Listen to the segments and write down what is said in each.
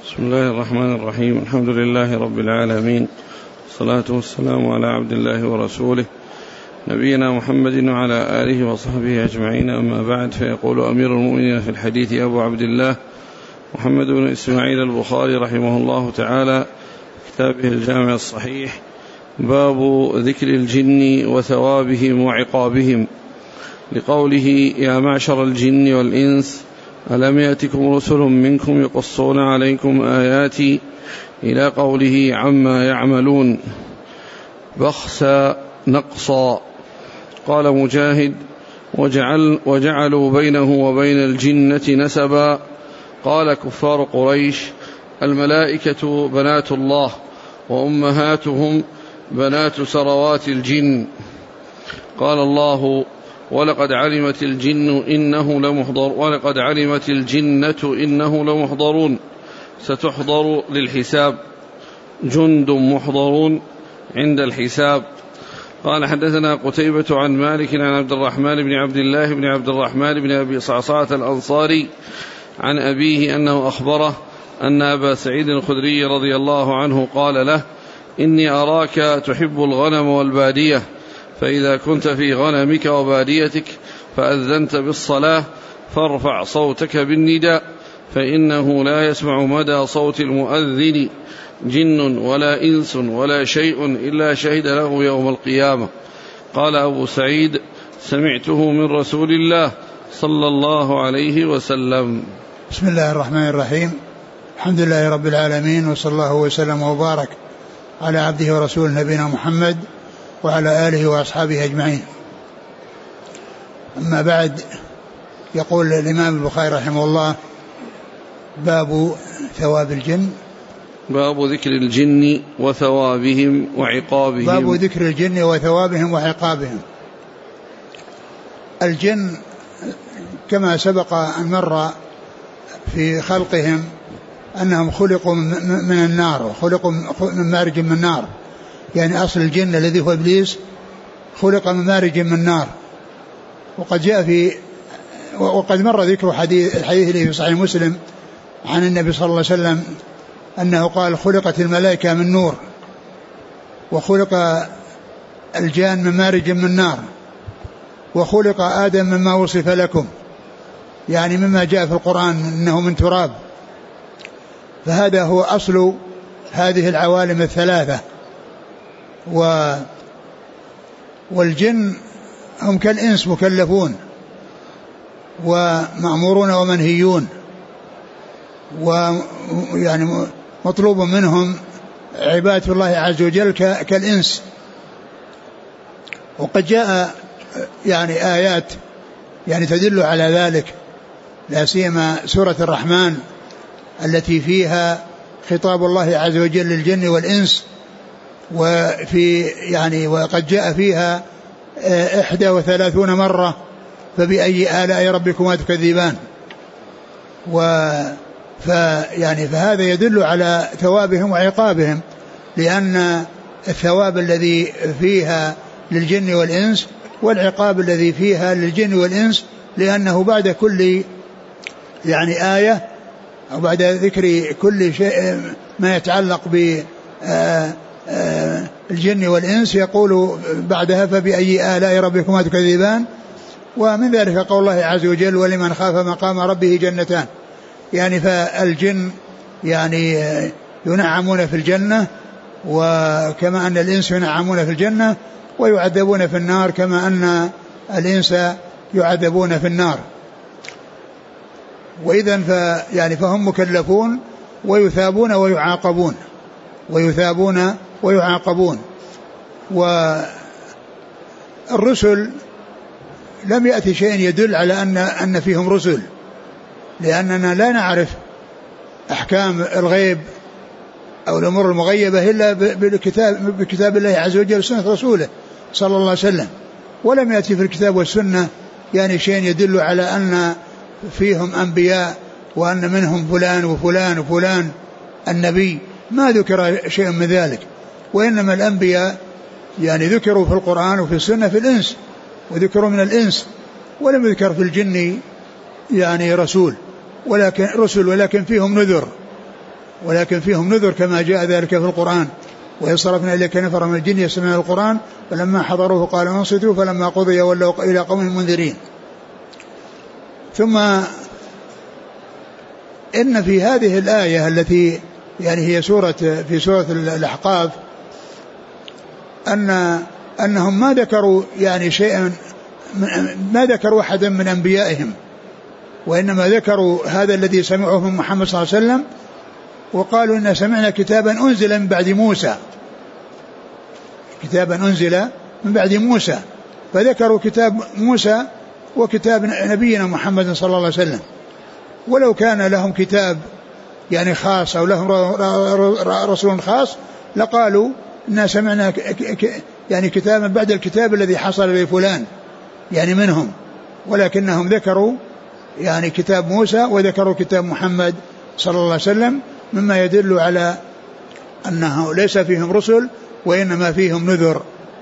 بسم الله الرحمن الرحيم. الحمد لله رب العالمين، والصلاة والسلام على عبد الله ورسوله نبينا محمد وعلى آله وصحبه أجمعين، أما بعد. فيقول أمير المؤمنين في الحديث أبو عبد الله محمد بن إسماعيل البخاري رحمه الله تعالى كتابه الجامع الصحيح: باب ذكر الجن وثوابهم وعقابهم، لقوله: يا معشر الجن والإنس ألم يأتكم رسل منكم يقصون عليكم آياتي، إلى قوله: عما يعملون بخسا نقصا. قال مجاهد: وجعلوا بينه وبين الجنة نسبا. قال كفار قريش: الملائكة بنات الله وأمهاتهم بنات سروات الجن. قال الله: ولقد علمت الجنة إنه لمحضرون، ستحضر للحساب، جند محضرون عند الحساب. قال: حدثنا قتيبة عن مالك عن عبد الرحمن بن عبد الله بن عبد الرحمن بن أبي صعصعة الأنصاري عن أبيه أنه أخبره أن أبا سعيد الخدري رضي الله عنه قال له: إني أراك تحب الغنم والبادية، فإذا كنت في غنمك وباديتك فأذنت بالصلاة فارفع صوتك بالنداء، فإنه لا يسمع مدى صوت المؤذن جن ولا إنس ولا شيء إلا شهد له يوم القيامة. قال أبو سعيد: سمعته من رسول الله صلى الله عليه وسلم. بسم الله الرحمن الرحيم. الحمد لله رب العالمين، وصلى الله وسلم وبارك على عبده ورسوله نبينا محمد وعلى آله وأصحابه أجمعين. أما بعد، يقول الإمام البخاري رحمه الله: باب ثواب الجن، باب ذكر الجن وثوابهم وعقابهم. باب ذكر الجن وثوابهم وعقابهم. الجن كما سبق أن مر في خلقهم أنهم خلقوا من النار، وخلقوا من مارج من النار، يعني أصل الجن الذي هو إبليس خلق من مارج من النار. وقد مر ذكر الحديث الذي في صحيح مسلم عن النبي صلى الله عليه وسلم أنه قال: خلقت الملائكة من نور، وخلق الجان من مارج من نار، وخلق آدم مما وصف لكم، يعني مما جاء في القرآن أنه من تراب. فهذا هو أصل هذه العوالم الثلاثة. والجن هم كالإنس مكلفون ومأمورون ومنهيون، ويعني مطلوب منهم عبادة الله عز وجل كالإنس. وقد جاء يعني آيات يعني تدل على ذلك، لا سيما سورة الرحمن التي فيها خطاب الله عز وجل للجن والإنس، وقد جاء فيها 31 مرة: فبأي آلاء ربكما تكذبان. فهذا يدل على ثوابهم وعقابهم، لأن الثواب الذي فيها للجن والإنس والعقاب الذي فيها للجن والإنس، لأنه بعد كل يعني آية أو بعد ذكر كل شيء ما يتعلق بالجن والإنس يقول بعدها: فبأي آلاء ربكما تكذبان. ومن ذلك قول الله عز وجل: ولمن خاف مقام ربه جنتان. يعني فالجن يعني ينعمون في الجنة، وكما أن الإنس ينعمون في الجنة، ويعذبون في النار كما أن الإنس يعذبون في النار. وإذن فهم مكلفون ويثابون ويعاقبون. والرسل لم يأتي شيء يدل على أن فيهم رسل، لأننا لا نعرف أحكام الغيب أو الأمور المغيبة إلا بكتاب الله عز وجل وسنة رسوله صلى الله عليه وسلم. ولم يأتي في الكتاب والسنة يعني شيء يدل على أن فيهم أنبياء وأن منهم فلان وفلان وفلان النبي، ما ذكر شيء من ذلك. وإنما الأنبياء يعني ذكروا في القرآن وفي السنة في الإنس، وذكروا من الإنس، ولم يذكر في الجن يعني رسول، ولكن فيهم نذر، ولكن فيهم نذر كما جاء ذلك في القرآن. وإذ صرفنا إليك نفرا من الجن يستمعون القرآن فلما حضروه قالوا انصتوا فلما قضي ولوا إلى قوم منذرين. ثم إن في هذه الآية التي يعني هي في سورة الأحقاف أنهم ما ذكروا يعني شيئا، ما ذكروا أحدا من أنبيائهم، وإنما ذكروا هذا الذي سمعوه من محمد صلى الله عليه وسلم، وقالوا إن سمعنا كتابا أنزل من بعد موسى، كتابا أنزل من بعد موسى، فذكروا كتاب موسى وكتاب نبينا محمد صلى الله عليه وسلم. ولو كان لهم كتاب يعني خاص أو لهم رسول خاص لقالوا إن سمعنا يعني كتابا بعد الكتاب الذي حصل لفلان يعني منهم، ولكنهم ذكروا يعني كتاب موسى وذكروا كتاب محمد صلى الله عليه وسلم، مما يدل على أنه ليس فيهم رسل وإنما فيهم نذر.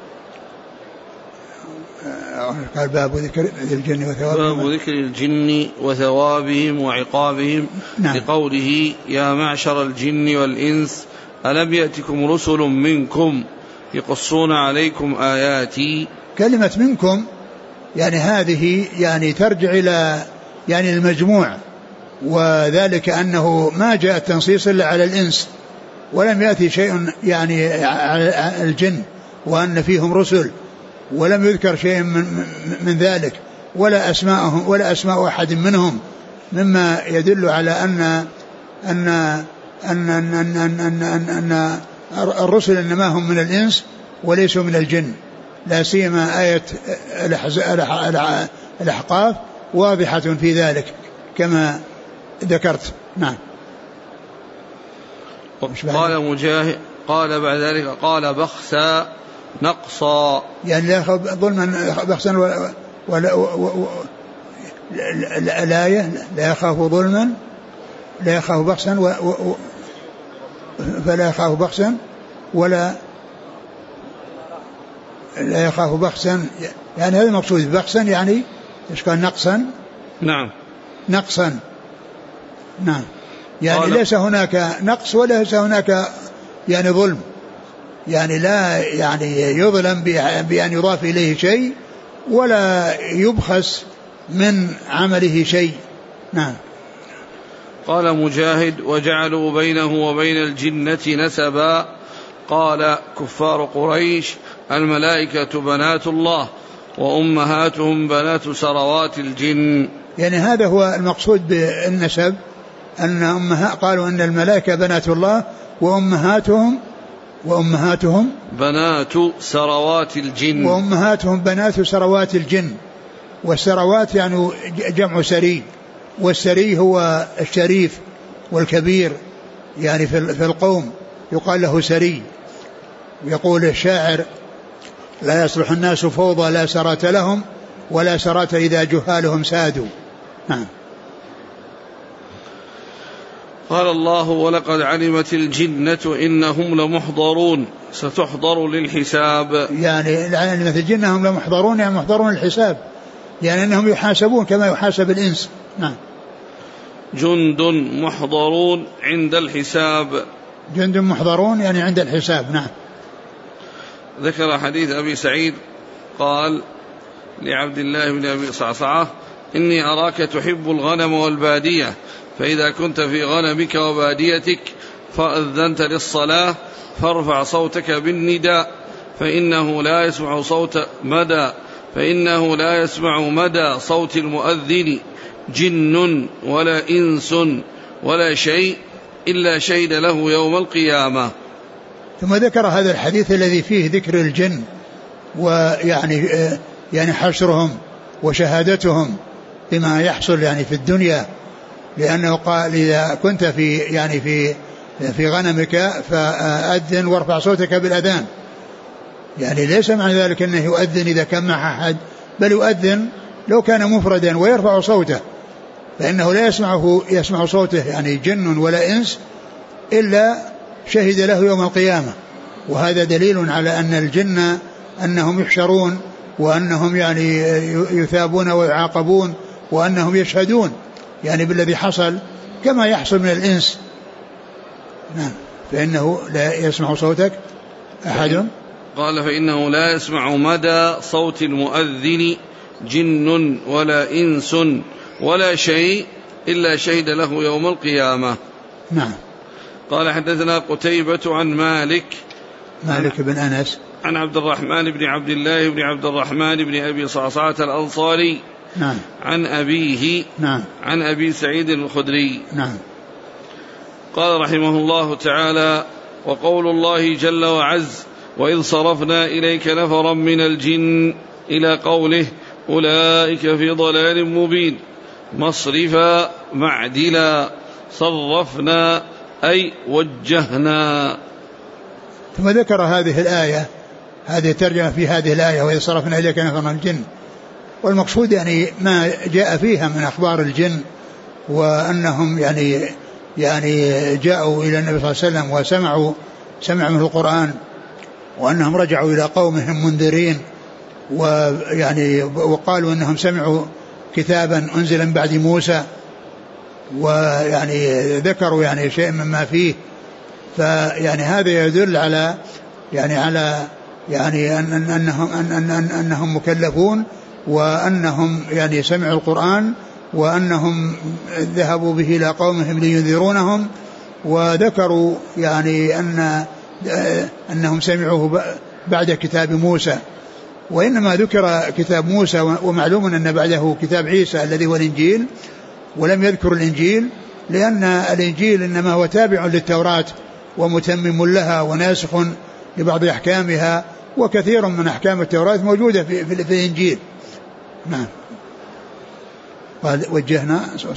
قال باب ذكر الجن وثوابهم، باب ذكر الجن وثوابهم وعقابهم. نعم. لقوله يا معشر الجن والإنس ألم يأتكم رسل منكم يقصون عليكم آياتي. كلمة منكم يعني هذه يعني ترجع إلى يعني المجموع، وذلك أنه ما جاء التنصيص إلا على الإنس، ولم يأتي شيء يعني على الجن وأن فيهم رسل، ولم يذكر شيء من ذلك ولا أسماءهم ولا أسماء أحد منهم، مما يدل على أن الرسل إنما هم من الإنس وليسوا من الجن، لا سيما آية الأحقاف واضحة في ذلك كما ذكرت. نعم. قال مجاهد قال بعد ذلك قال بخسا نقصا، يعني لا يخاف ظلما بخسا الآية لا يخاف ظلما لا يخاف بخسا فلا يخاف بخسا ولا لا يخاف بخسا، يعني هذا المقصود. بخسا يعني إيش قال؟ نقصا. نعم نقصا. نعم يعني ليس هناك نقص وليس هناك يعني ظلم، يعني لا يعني يظلم بأن يضاف إليه شيء ولا يبخس من عمله شيء. نعم. قال مجاهد وجعلوا بينه وبين الجنة نسبا. قال كفار قريش الملائكة بنات الله وأمهاتهم بنات سروات الجن. يعني هذا هو المقصود بالنسب، أن قالوا أن الملائكة بنات الله وأمهاتهم بنات سروات الجن، وأمهاتهم بنات سروات الجن. والسروات يعني جمع سري، والسري هو الشريف والكبير يعني في القوم يقال له سري. يقول الشاعر لا يصلح الناس فوضى لا سرات لهم ولا سرات إذا جهالهم سادوا. نعم. قال الله ولقد علمت الجنة إنهم لمحضرون ستحضر للحساب. يعني علمت الجنة هم لمحضرون يعني محضرون الحساب، يعني أنهم يحاسبون كما يحاسب الإنس. نعم. جند محضرون عند الحساب. جند محضرون يعني عند الحساب. نعم. ذكر حديث أبي سعيد قال لعبد الله بن أبي صعصعة إني أراك تحب الغنم والبادية، فإذا كنت في غنمك وباديتك فأذنت للصلاة فارفع صوتك بالنداء فإنه لا يسمع مدى صوت المؤذن جن ولا إنس ولا شيء إلا شهد له يوم القيامة. ثم ذكر هذا الحديث الذي فيه ذكر الجن ويعني حشرهم وشهادتهم بما يحصل يعني في الدنيا، لأنه قال إذا كنت في غنمك فأذن وارفع صوتك بالأذان، يعني ليس معنى ذلك أنه يؤذن إذا كان مع أحد، بل يؤذن لو كان مفردا ويرفع صوته، فإنه لا يسمع صوته يعني جن ولا إنس إلا شهد له يوم القيامة. وهذا دليل على أن الجن أنهم يحشرون وأنهم يعني يثابون ويعاقبون وأنهم يشهدون يعني بالذي حصل كما يحصل من الإنس. نعم. فإنه لا يسمع صوتك أحد. قال فإنه لا يسمع مدى صوت المؤذن جن ولا إنس ولا شيء إلا شهد له يوم القيامة. نعم. قال حدثنا قتيبة عن مالك بن أنس عن عبد الرحمن بن عبد الله بن عبد الرحمن بن أبي صعصعة الأنصاري. نعم. عن أبيه. نعم. عن أبي سعيد الخدري. نعم. قال رحمه الله تعالى: وقول الله جل وعز: وإذ صرفنا إليك نفرا من الجن، إلى قوله: أولئك في ضلال مبين. مصرفا معدلا، صرفنا أي وجهنا. ثم ذكر هذه الآية، هذه ترجمة في هذه الآية: وإذ صرفنا إليك نفرا من الجن. والمقصود يعني ما جاء فيها من أخبار الجن، وأنهم يعني جاءوا إلى النبي صلى الله عليه وسلم وسمعوا منه القرآن، وأنهم رجعوا إلى قومهم منذرين، ويعني وقالوا أنهم سمعوا كتابا أنزل من بعد موسى، ويعني ذكروا يعني شيء مما فيه. فيعني هذا يدل على أنهم مكلفون، وأنهم يعني سمعوا القرآن، وأنهم ذهبوا به إلى قومهم لينذرونهم، وذكروا يعني أنهم سمعوه بعد كتاب موسى. وإنما ذكر كتاب موسى، ومعلوم أن بعده كتاب عيسى الذي هو الإنجيل، ولم يذكر الإنجيل لأن الإنجيل إنما هو تابع للتوراة ومتمم لها وناسخ لبعض أحكامها، وكثير من أحكام التوراة موجودة في الإنجيل. نعم. قال وجهنا،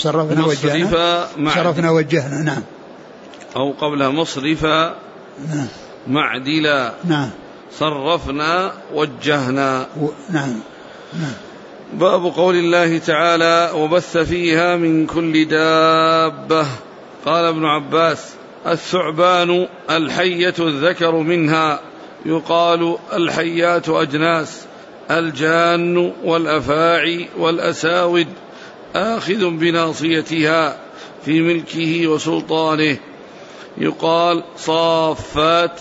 صرفنا وجهنا. نعم. أو قبلها مصرفا. نعم. معدلا. نعم. صرفنا وجهنا. نعم. نعم. باب قول الله تعالى: وبث فيها من كل دابة. قال ابن عباس: الثعبان الحية الذكر منها، يقال الحيات أجناس: الجان والأفاعي والأساود، آخذ بناصيتها في ملكه وسلطانه. يقال صافات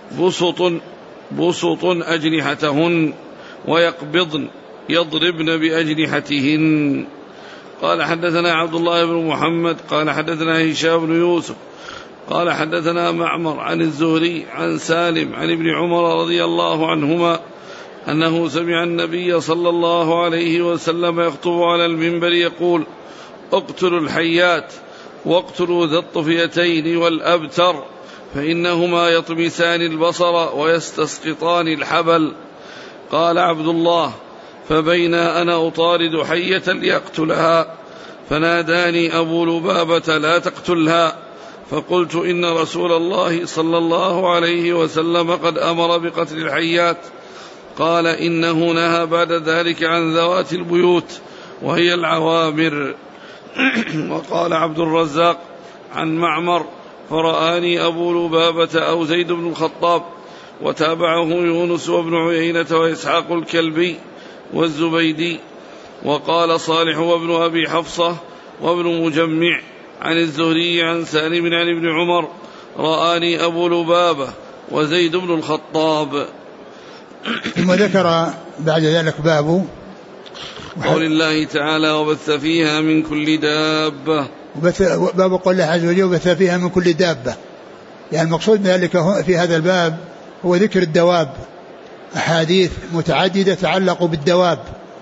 بسط أجنحتهن، ويقبضن يضربن بأجنحتهن. قال حدثنا عبد الله بن محمد قال حدثنا هشام بن يوسف قال حدثنا معمر عن الزهري عن سالم عن ابن عمر رضي الله عنهما أنه سمع النبي صلى الله عليه وسلم يخطب على المنبر يقول: اقتلوا الحيات واقتلوا ذا الطفيتين والأبتر، فإنهما يطمسان البصر ويستسقطان الحبل. قال عبد الله: فبين أنا أطارد حية لأقتلها، فناداني أبو لبابة: لا تقتلها. فقلت: إن رسول الله صلى الله عليه وسلم قد أمر بقتل الحيات. قال: إنه نهى بعد ذلك عن ذوات البيوت وهي العوامر. وقال عبد الرزاق عن معمر: فرآني أبو لبابة أو زيد بن الخطاب. وتابعه يونس وابن عيينة وإسحاق الكلبي والزبيدي. وقال صالح وابن أبي حفصة وابن مجمع عن الزهري عن سالم عن ابن عمر: رآني أبو لبابة وزيد بن الخطاب. ثم ذكر بعد ذلك باب قول الله تعالى: وبث فيها من كل دابة. باب قول الله عز وجل: وبث فيها من كل دابة. يعني المقصود ذلك في هذا الباب هو ذكر الدواب، أحاديث متعددة تعلق بالدواب.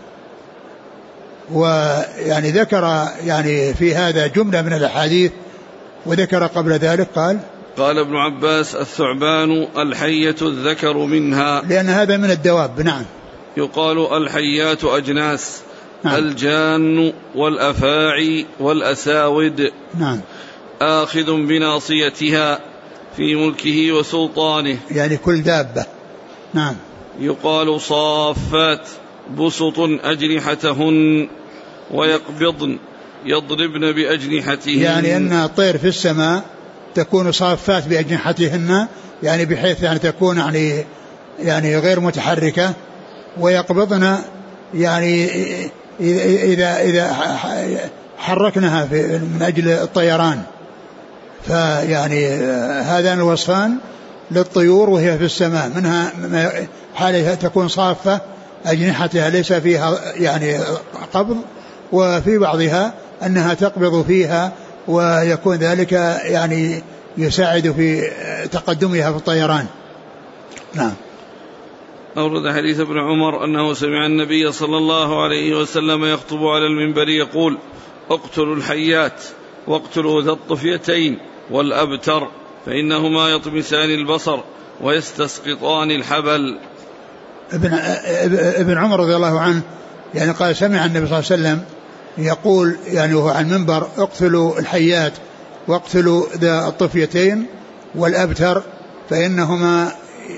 ويعني ذكر يعني في هذا جملة من الأحاديث، وذكر قبل ذلك قال ابن عباس: الثعبان الحية الذكر منها، لأن هذا من الدواب. نعم. يقال الحيات أجناس. نعم. الجان والأفاعي والأساود. نعم. آخذ بناصيتها في ملكه وسلطانه، يعني كل دابة. نعم. يقال صافات بسط أجنحتهن، ويقبضن يضربن بأجنحتهن، يعني أن الطير في السماء تكون صافات بأجنحتهن، يعني بحيث يعني تكون يعني غير متحركة، ويقبضن يعني إذا حركناها من أجل الطيران، فيعني هذان الوصفان للطيور وهي في السماء، منها حالها تكون صافة أجنحتها ليس فيها يعني قبض، وفي بعضها أنها تقبض فيها ويكون ذلك يعني يساعد في تقدمها في الطيران. نعم. أورد حديث ابن عمر أنه سمع النبي صلى الله عليه وسلم يخطب على المنبر يقول: اقتلوا الحيات واقتلوا ذا الطفيتين والأبتر فإنهما يطمسان البصر ويستسقطان الحبل. ابن عمر رضي الله عنه يعني قال سمع النبي صلى الله عليه وسلم يقول يعني وهو على المنبر: اقتلوا الحيات واقتلوا ذا الطفيتين والأبتر فإنهما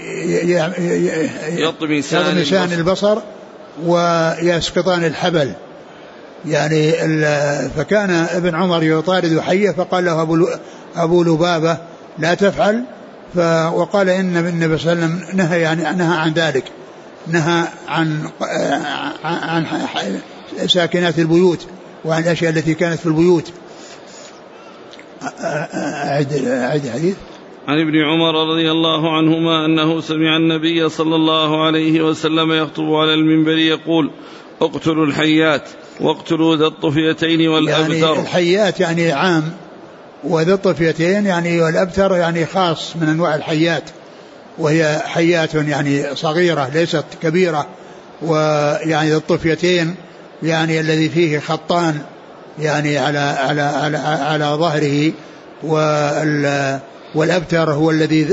يطمسان البصر ويسقطان الحبل. يعني فكان ابن عمر يطارد حية فقال له أبو لبابة: لا تفعل. وقال إن النبي صلى الله عليه وسلم نهى عن ذلك، نهى عن ساكنات البيوت وعن الأشياء التي كانت في البيوت. أعد حديث. عن ابن عمر رضي الله عنهما أنه سمع النبي صلى الله عليه وسلم يخطب على المنبر يقول: اقتلوا الحيات واقتلوا ذا الطفيتين والأبتر. يعني الحيات يعني عام، وذا الطفيتين يعني والأبتر يعني خاص من أنواع الحيات، وهي حيات يعني صغيرة ليست كبيرة. ويعني ذا الطفيتين يعني الذي فيه خطان يعني على ظهره، والأبتر هو الذي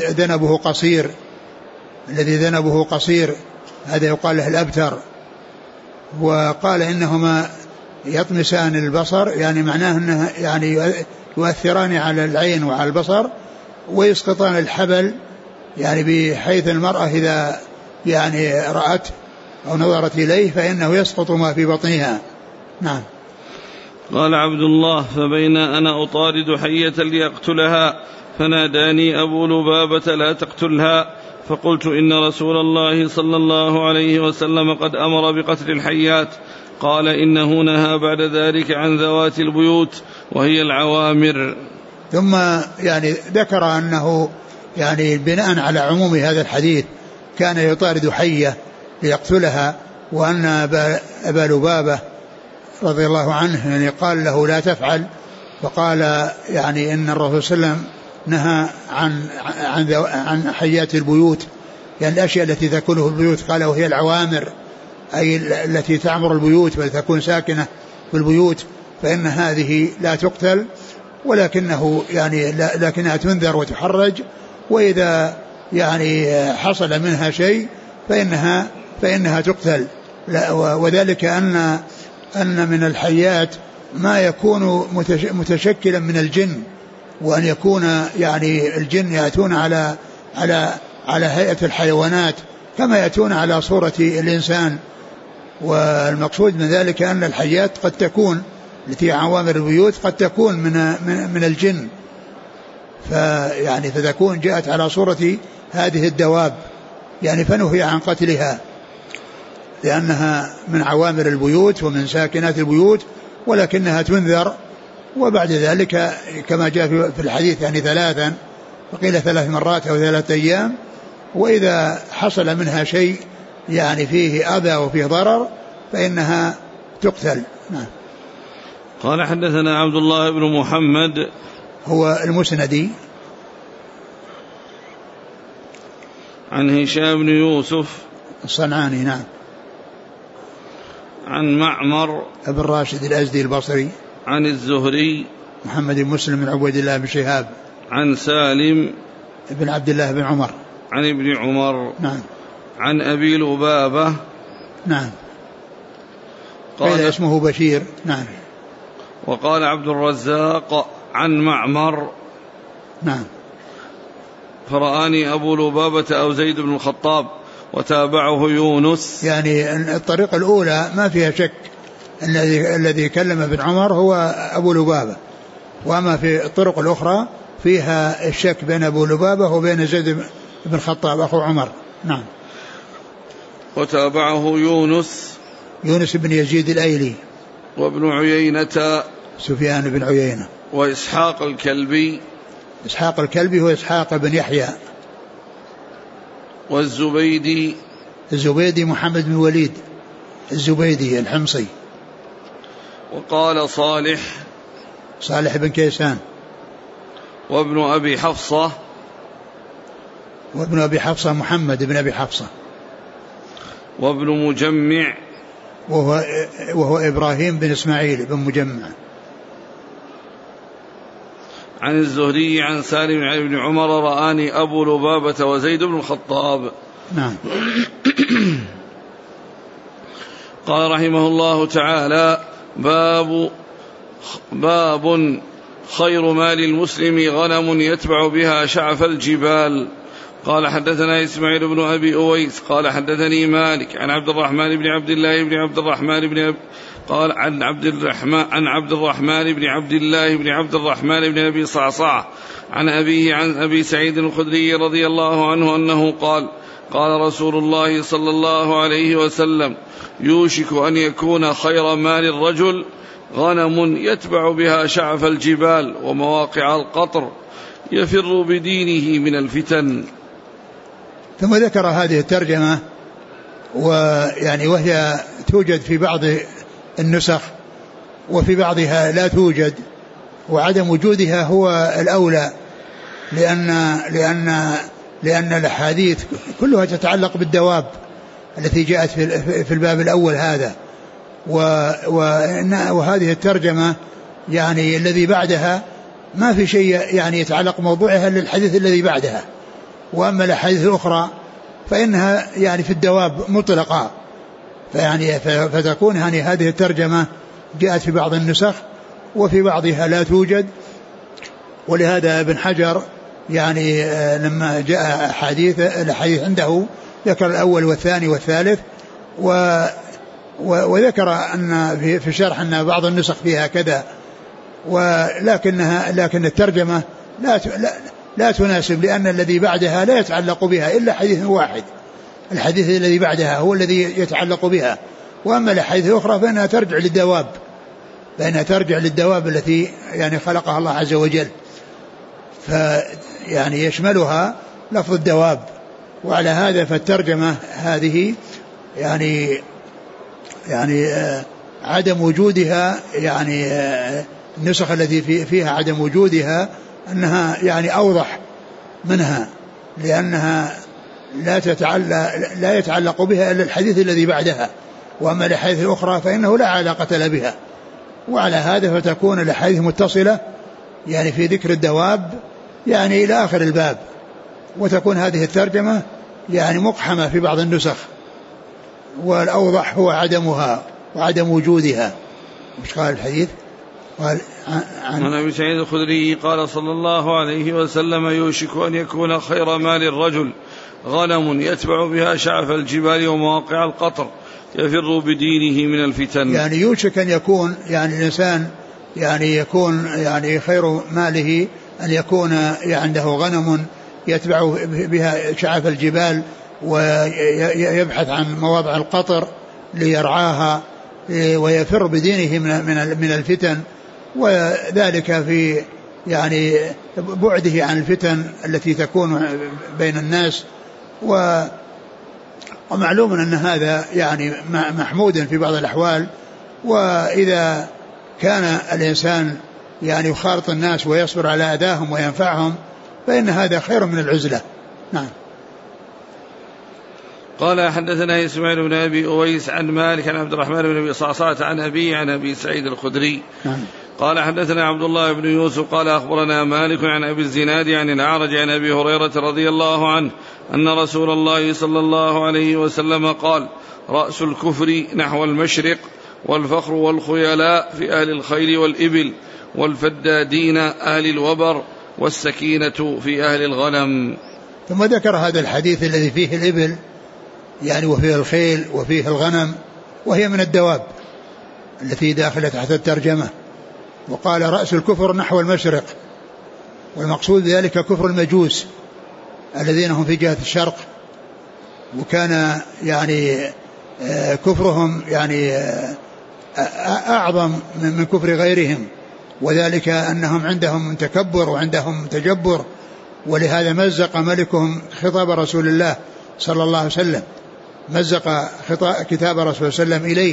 ذنبه قصير، هذا يقال له الأبتر. وقال إنهما يطمسان البصر، يعني معناه أنه يعني يؤثران على العين وعلى البصر، ويسقطان الحبل، يعني بحيث المرأة إذا يعني رأت أو نظرت إليه فإنه يسقط ما في بطنها. نعم. قال عبد الله: فبين أنا أطارد حية ليقتلها فناداني أبو لبابة: لا تقتلها. فقلت: إن رسول الله صلى الله عليه وسلم قد أمر بقتل الحيات. قال: إنه نهى بعد ذلك عن ذوات البيوت وهي العوامر. ثم يعني ذكر أنه يعني بناء على عموم هذا الحديث كان يطارد حية ليقتلها، وأن أبا لبابة رضي الله عنه يعني قال له: لا تفعل. فقال يعني إن الرسول صلى الله عليه وسلم نهى عن حيات البيوت، يعني الأشياء التي تكون في البيوت. قال: وهي العوامر، أي التي تعمر البيوت وتكون ساكنة في البيوت، فإن هذه لا تقتل، ولكنه يعني لكنها تنذر وتحرج، وإذا يعني حصل منها شيء فإنها تقتل. وذلك أن من الحيات ما يكون متشكلا من الجن، وأن يكون يعني الجن يأتون على هيئة الحيوانات كما يأتون على صورة الإنسان. والمقصود من ذلك أن الحيات قد تكون التي عوامر البيوت قد تكون من الجن، فتكون جاءت على صورة هذه الدواب، يعني فنهي عن قتلها لأنها من عوامر البيوت ومن ساكنات البيوت، ولكنها تنذر. وبعد ذلك كما جاء في الحديث يعني ثلاثا، وقيل 3 مرات أو 3 أيام، وإذا حصل منها شيء يعني فيه أذى وفيه ضرر فإنها تقتل. نعم. قال: حدثنا عبد الله بن محمد هو المسندي عن هشام بن يوسف الصنعاني. نعم. عن معمر ابن راشد الأزدي البصري عن الزهري محمد بن مسلم بن عبيد الله بن شهاب عن سالم بن عبد الله بن عمر عن ابن عمر. نعم. عن أبي لبابة. نعم. قال اسمه بشير. نعم. وقال عبد الرزاق عن معمر. نعم. فرآني أبو لبابة أو زيد بن الخطاب وتابعه يونس. يعني الطريقة الأولى ما فيها شك، الذي كلم ابن عمر هو أبو لبابة، وأما في الطرق الأخرى فيها الشك بين أبو لبابة وبين زيد بن الخطاب أخو عمر. نعم. وتابعه يونس بن يزيد الأيلي، وابن عيينة سفيان بن عيينة، وإسحاق الكلبي، إسحاق الكلبي هو إسحاق بن يحيى. والزبيدي الزبيدي محمد بن وليد الزبيدي الحمصي. وقال صالح بن كيسان. وابن أبي حفصة محمد بن أبي حفصة. وابن مجمع وهو إبراهيم بن إسماعيل بن مجمع. عن الزهري عن سالم عن ابن عمر رآني أبو لبابة وزيد بن الخطاب. نعم. قال رحمه الله تعالى: باب خير مال المسلم غنم يتبع بها شعف الجبال. قال حدثنا إسماعيل بن أبي أويس قال حدثني مالك عن عبد الرحمن بن عبد الله بن عبد الرحمن بن قال عن عبد الرحمن بن عبد الله بن عبد الرحمن بن أبي صعصعة عن أبيه عن أبي سعيد الخدري رضي الله عنه أنه قال: قال رسول الله صلى الله عليه وسلم: يوشك أن يكون خير مال الرجل غنم يتبع بها شعف الجبال ومواقع القطر يفر بدينه من الفتن. ثم ذكر هذه الترجمة وهي توجد في بعض النسخ وفي بعضها لا توجد، وعدم وجودها هو الأولى، لأن الأحاديث كلها تتعلق بالدواب التي جاءت في الباب الأول هذا، وهذه الترجمة يعني الذي بعدها ما في شيء يعني يتعلق موضوعها للحديث الذي بعدها، وأما الأحاديث الأخرى فإنها يعني في الدواب مطلقة، فتكون يعني هذه الترجمة جاءت في بعض النسخ وفي بعضها لا توجد. ولهذا ابن حجر يعني لما جاء الحديث عنده ذكر الأول والثاني والثالث، وذكر أن في شرح أن بعض النسخ فيها كذا، لكن الترجمة لا تناسب، لأن الذي بعدها لا يتعلق بها إلا حديث واحد، الحديث الذي بعدها هو الذي يتعلق بها، وأما الحديث الأخرى فإنها ترجع للدواب التي يعني خلقها الله عز وجل، فيعني يشملها لفظ الدواب. وعلى هذا فالترجمة هذه يعني عدم وجودها، يعني النسخ التي فيها عدم وجودها أنها يعني أوضح منها، لأنها لا يتعلق بها إلا الحديث الذي بعدها، وأما الأحاديث الأخرى فإنه لا علاقة له بها. وعلى هذا فتكون الأحاديث متصلة يعني في ذكر الدواب يعني إلى آخر الباب، وتكون هذه الترجمة يعني مقحمة في بعض النسخ، والأوضح هو عدمها وعدم وجودها. مش قال الحديث؟ قال عن أبي سعيد الخدري قال صلى الله عليه وسلم: يوشك أن يكون خير مال الرجل غنم يتبع بها شعف الجبال ومواقع القطر يفر بدينه من الفتن. يعني يوشك أن يكون يعني الإنسان يعني يكون يعني خير ماله أن يكون عنده غنم يتبع بها شعف الجبال ويبحث عن مواضع القطر ليرعاها ويفر بدينه من الفتن، وذلك في يعني بعده عن الفتن التي تكون بين الناس. ومعلوم أن هذا يعني محمود في بعض الأحوال، وإذا كان الإنسان يعني يخالط الناس ويصبر على أذاهم وينفعهم فإن هذا خير من العزلة. نعم. قال حدثنا إسماعيل بن أبي أويس عن مالك عن عبد الرحمن بن أبي صعصعة عن أبي عن أبي سعيد الخدري. نعم. قال حدثنا عبد الله بن يوسف قال أخبرنا مالك عن أبي الزناد عن الأعرج عن أبي هريرة رضي الله عنه أن رسول الله صلى الله عليه وسلم قال: رأس الكفر نحو المشرق، والفخر والخيلاء في أهل الخيل والإبل، والفدادين أهل الوبر، والسكينة في أهل الغنم. ثم ذكر هذا الحديث الذي فيه الإبل يعني وفيه الخيل وفيه الغنم، وهي من الدواب التي داخلة تحت الترجمة. وقال: رأس الكفر نحو المشرق، والمقصود ذلك كفر المجوس الذين هم في جهة الشرق، وكان يعني كفرهم يعني أعظم من كفر غيرهم، وذلك أنهم عندهم تكبر وعندهم تجبر، ولهذا مزق ملكهم خطاب رسول الله صلى الله عليه وسلم، مزق كتاب رسول الله صلى الله عليه وسلم إليه.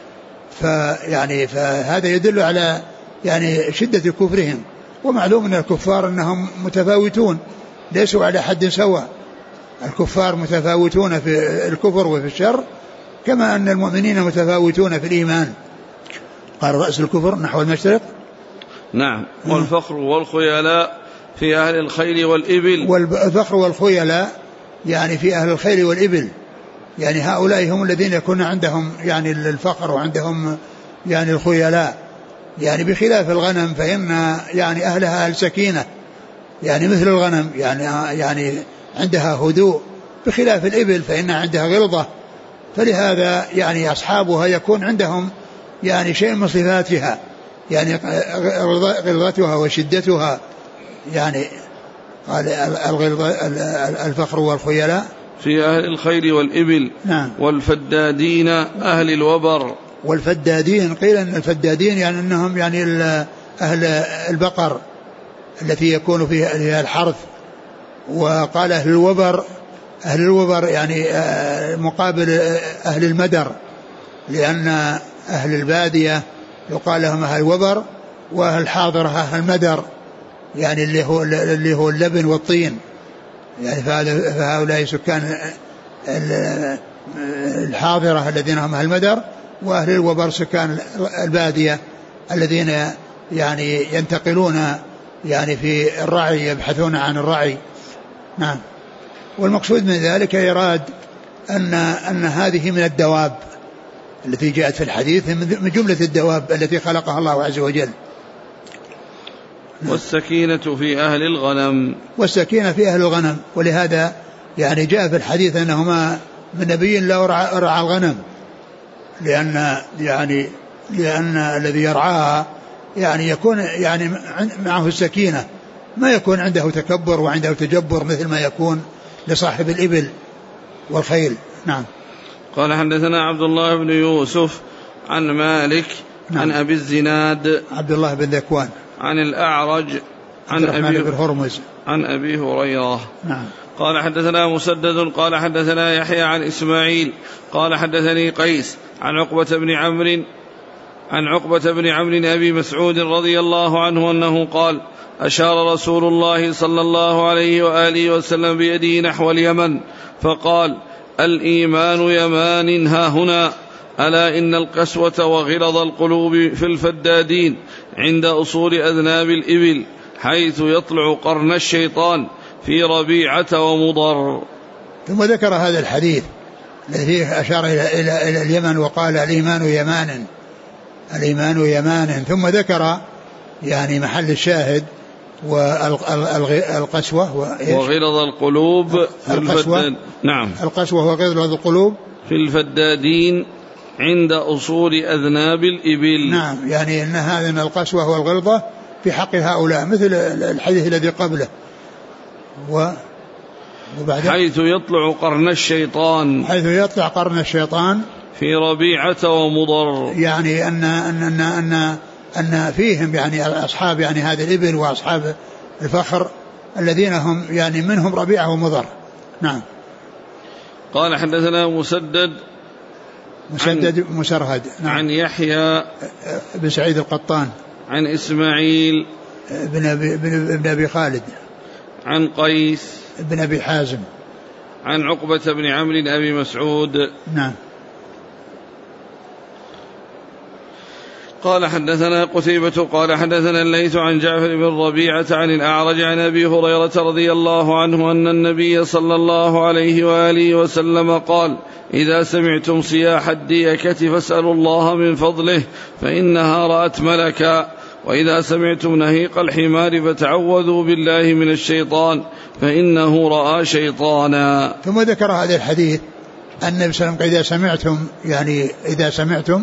فهذا يدل على يعني شدة كفرهم. ومعلوم أن الكفار أنهم متفاوتون، ليسوا على حد سواء، الكفار متفاوتون في الكفر وفي الشر، كما أن المؤمنين متفاوتون في الإيمان. قال رأس الكفر نحو المشرق. نعم. والفخر والخيلاء في أهل الخيل والإبل. والفخر والخيلاء يعني في أهل الخيل والإبل، يعني هؤلاء هم الذين يكون عندهم يعني الفخر وعندهم يعني الخيلاء، يعني بخلاف الغنم فإن يعني أهلها أهل سكينة، يعني مثل الغنم يعني عندها هدوء، بخلاف الإبل فإن عندها غلظة، فلهذا يعني أصحابها يكون عندهم يعني شيء من صفاتها، يعني غلظتها وشدتها. يعني قال الفخر والخيلاء في أهل الخيل والإبل. نعم. والفدادين أهل الوبر. والفدادين قيل أن الفدادين يعني أنهم يعني أهل البقر التي يكون فيها الحرث. وقال أهل الوبر يعني مقابل أهل المدر، لأن أهل البادية يقال لهم أهل الوبر، وأهل الحاضرة أهل المدر، يعني اللي هو اللبن والطين، يعني فهؤلاء سكان الحاضرة الذين هم أهل المدر، وأهل الوبر سكان البادية الذين يعني ينتقلون يعني في الرعي، يبحثون عن الرعي. نعم. والمقصود من ذلك يراد أن هذه من الدواب التي جاءت في الحديث، من جملة الدواب التي خلقها الله عز وجل. والسكينة في أهل الغنم. والسكينة في أهل الغنم، ولهذا يعني جاء في الحديث أنهما من نبي لا رعى الغنم، لأن الذي يرعاها يعني يكون يعني معه السكينة، ما يكون عنده تكبر وعنده تجبر مثل ما يكون لصاحب الإبل والخيل. نعم. قال حدثنا عبد الله بن يوسف عن مالك. نعم. عن أبي الزناد عبد الله بن ذكوان عن الأعرج عن أبي بن هرمز عن أبي هريرة. نعم. قال حدثنا مسدد قال حدثنا يحيى عن إسماعيل قال حدثني قيس عن عقبة بن عمرو أبي مسعود رضي الله عنه أنه قال: أشار رسول الله صلى الله عليه وآله وسلم بيده نحو اليمن فقال: الإيمان يمان ها هنا، ألا إن القسوة وغلظ القلوب في الفدادين عند أصول أذناب الإبل، حيث يطلع قرن الشيطان في ربيعة ومضر. ثم ذكر هذا الحديث الذي أشار إلى اليمن وقال الإيمان يمان، ثم ذكر يعني محل الشاهد والقسوة وغلظ القلوب نعم، القسوة وغلظ القلوب في الفدادين عند أصول أذناب الإبل. نعم، يعني أن هذه القسوة والغلظة في حق هؤلاء مثل الحديث الذي قبله. حيث يطلع قرن الشيطان في ربيعة ومضر، يعني أن فيهم يعني أصحاب يعني هذه الإبل وأصحاب الفخر الذين هم يعني منهم ربيعة ومضر. نعم. قال حدثنا مسرهد. نعم. عن يحيى بن سعيد القطان عن إسماعيل بن أبي خالد عن قيس بن أبي حازم عن عقبة بن عمرو أبي مسعود. نعم. قال حدثنا قتيبة قال حدثنا الليث عن جعفر بن ربيعة عن الأعرج عن أبي هريرة رضي الله عنه أن النبي صلى الله عليه وآله وسلم قال: إذا سمعتم صياح الديكة فاسألوا الله من فضله فإنها رأت ملكا، وإذا سمعتم نهيق الحمار فتعوذوا بالله من الشيطان فإنه رأى شيطانا. ثم ذكر هذا الحديث النبي صلى الله عليه وسلم إذا سمعتم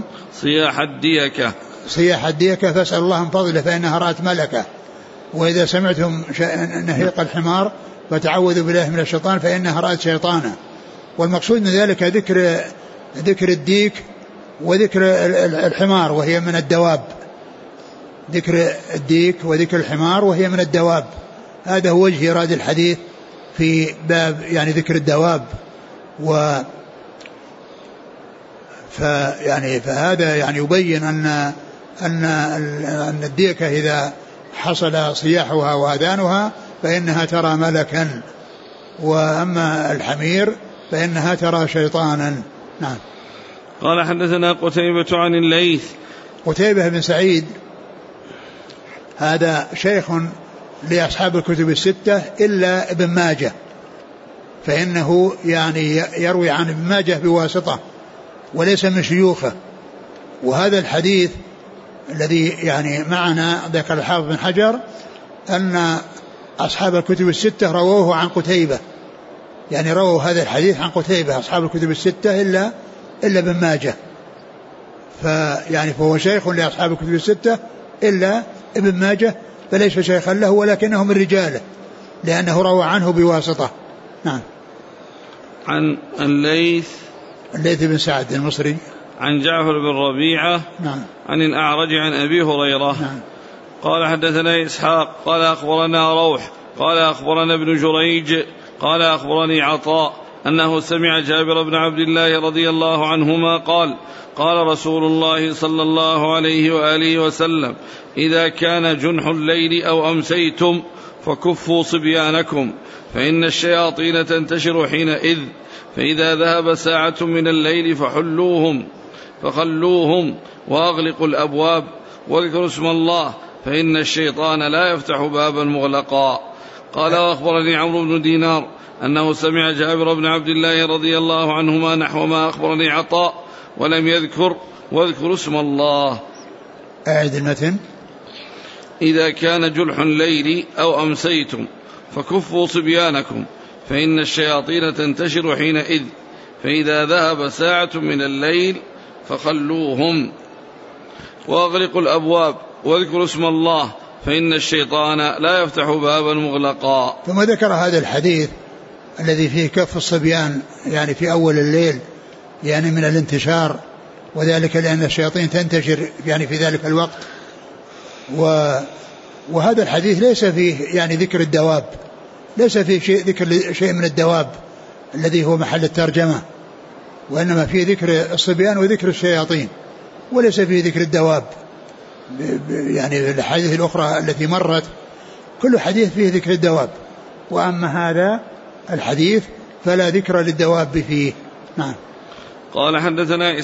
صياح الديكة فاسألوا الله من فضله فإنها رأت ملكة، وإذا سمعتم نهيق الحمار فتعوذوا بالله من الشيطان فإنها رأت شيطانا. والمقصود من ذلك ذكر الديك وذكر الحمار، وهي من الدواب ذكر الديك وذكر الحمار وهي من الدواب. هذا هو وجه إيراد الحديث في باب يعني ذكر الدواب. فهذا يعني يبين أن الديكة إذا حصل صياحها وأذانها فإنها ترى ملكا، وأما الحمير فإنها ترى شيطانا. نعم. قال حدثنا قتيبة عن الليث. قتيبة بن سعيد هذا شيخ لأصحاب الكتب الستة إلا ابن ماجه، فإنه يعني يروي عن ابن ماجه بواسطة وليس من شيوخه. وهذا الحديث الذي يعني معنا ذكر الحافظ بن حجر أن أصحاب الكتب الستة رووه عن قتيبة، يعني رووا هذا الحديث عن قتيبة أصحاب الكتب الستة إلا ابن ماجه، فهو شيخ لأصحاب الكتب الستة إلا ابن ماجه، فليس شيخا له ولكنه من رجاله لأنه روى عنه بواسطة. نعم. عن الليث بن سعد المصري عن جعفر بن ربيعة. نعم. عن الأعرج عن أبي هريرة. نعم. قال حدثنا إسحاق قال أخبرنا روح قال أخبرنا ابن جريج قال أخبرني عطاء أنه سمع جابر بن عبد الله رضي الله عنهما قال قال رسول الله صلى الله عليه وآله وسلم إذا كان جنح الليل أو أمسيتم فكفوا صبيانكم فإن الشياطين تنتشر حينئذ، فإذا ذهب ساعة من الليل فخلوهم وأغلقوا الأبواب واذكروا اسم الله فإن الشيطان لا يفتح بابا مغلقا. قال وأخبرني عمرو بن دينار أنه سمع جابر بن عبد الله رضي الله عنهما نحو ما أخبرني عطاء ولم يذكر واذكروا اسم الله. أعد المتن. إذا كان جلح الليل أو أمسيتم فكفوا صبيانكم فإن الشياطين تنتشر حينئذ، فإذا ذهب ساعة من الليل فخلوهم وأغلقوا الأبواب واذكروا اسم الله فإن الشيطان لا يفتح بابا مغلقا. ثم ذكر هذا الحديث الذي فيه كف الصبيان يعني في أول الليل يعني من الانتشار، وذلك لأن الشياطين تنتشر يعني في ذلك الوقت. وهذا الحديث ليس فيه يعني ذكر الدواب، ليس فيه ذكر شيء من الدواب الذي هو محل الترجمة، وإنما فيه ذكر الصبيان وذكر الشياطين، وليس فيه ذكر الدواب. يعني الحديث الأخرى التي مرت كل حديث فيه ذكر الدواب، وأما هذا الحديث فلا ذكر للدواب فيه. نعم. قال حدثنا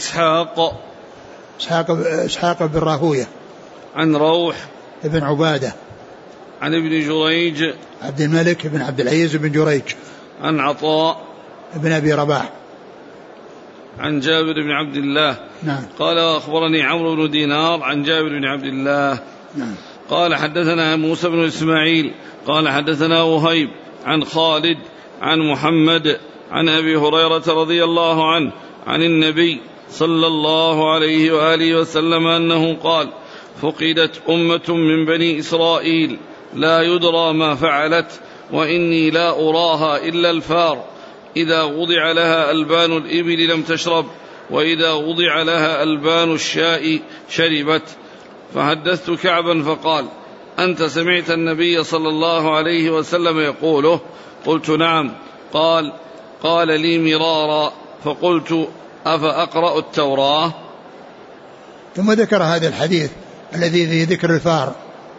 إسحاق بن راهوية عن روح ابن عبادة عن ابن جريج عبد الملك بن عبد العزيز بن جريج عن عطاء ابن أبي رباح عن جابر بن عبد الله. نعم. قال أخبرني عمرو بن دينار عن جابر بن عبد الله. نعم. قال حدثنا موسى بن إسماعيل قال حدثنا وهيب عن خالد عن محمد عن أبي هريرة رضي الله عنه عن النبي صلى الله عليه وآله وسلم أنه قال فقدت أمة من بني إسرائيل لا يدرى ما فعلت وإني لا أراها إلا الفار، إذا وضع لها ألبان الإبل لم تشرب وإذا وضع لها ألبان الشاء شربت. فحدثت كعبا فقال أنت سمعت النبي صلى الله عليه وسلم يقوله؟ قلت نعم. قال لي مرارا فقلت أفأقرأ التوراة؟ ثم ذكر هذا الحديث الذي فيه ذكر الفار،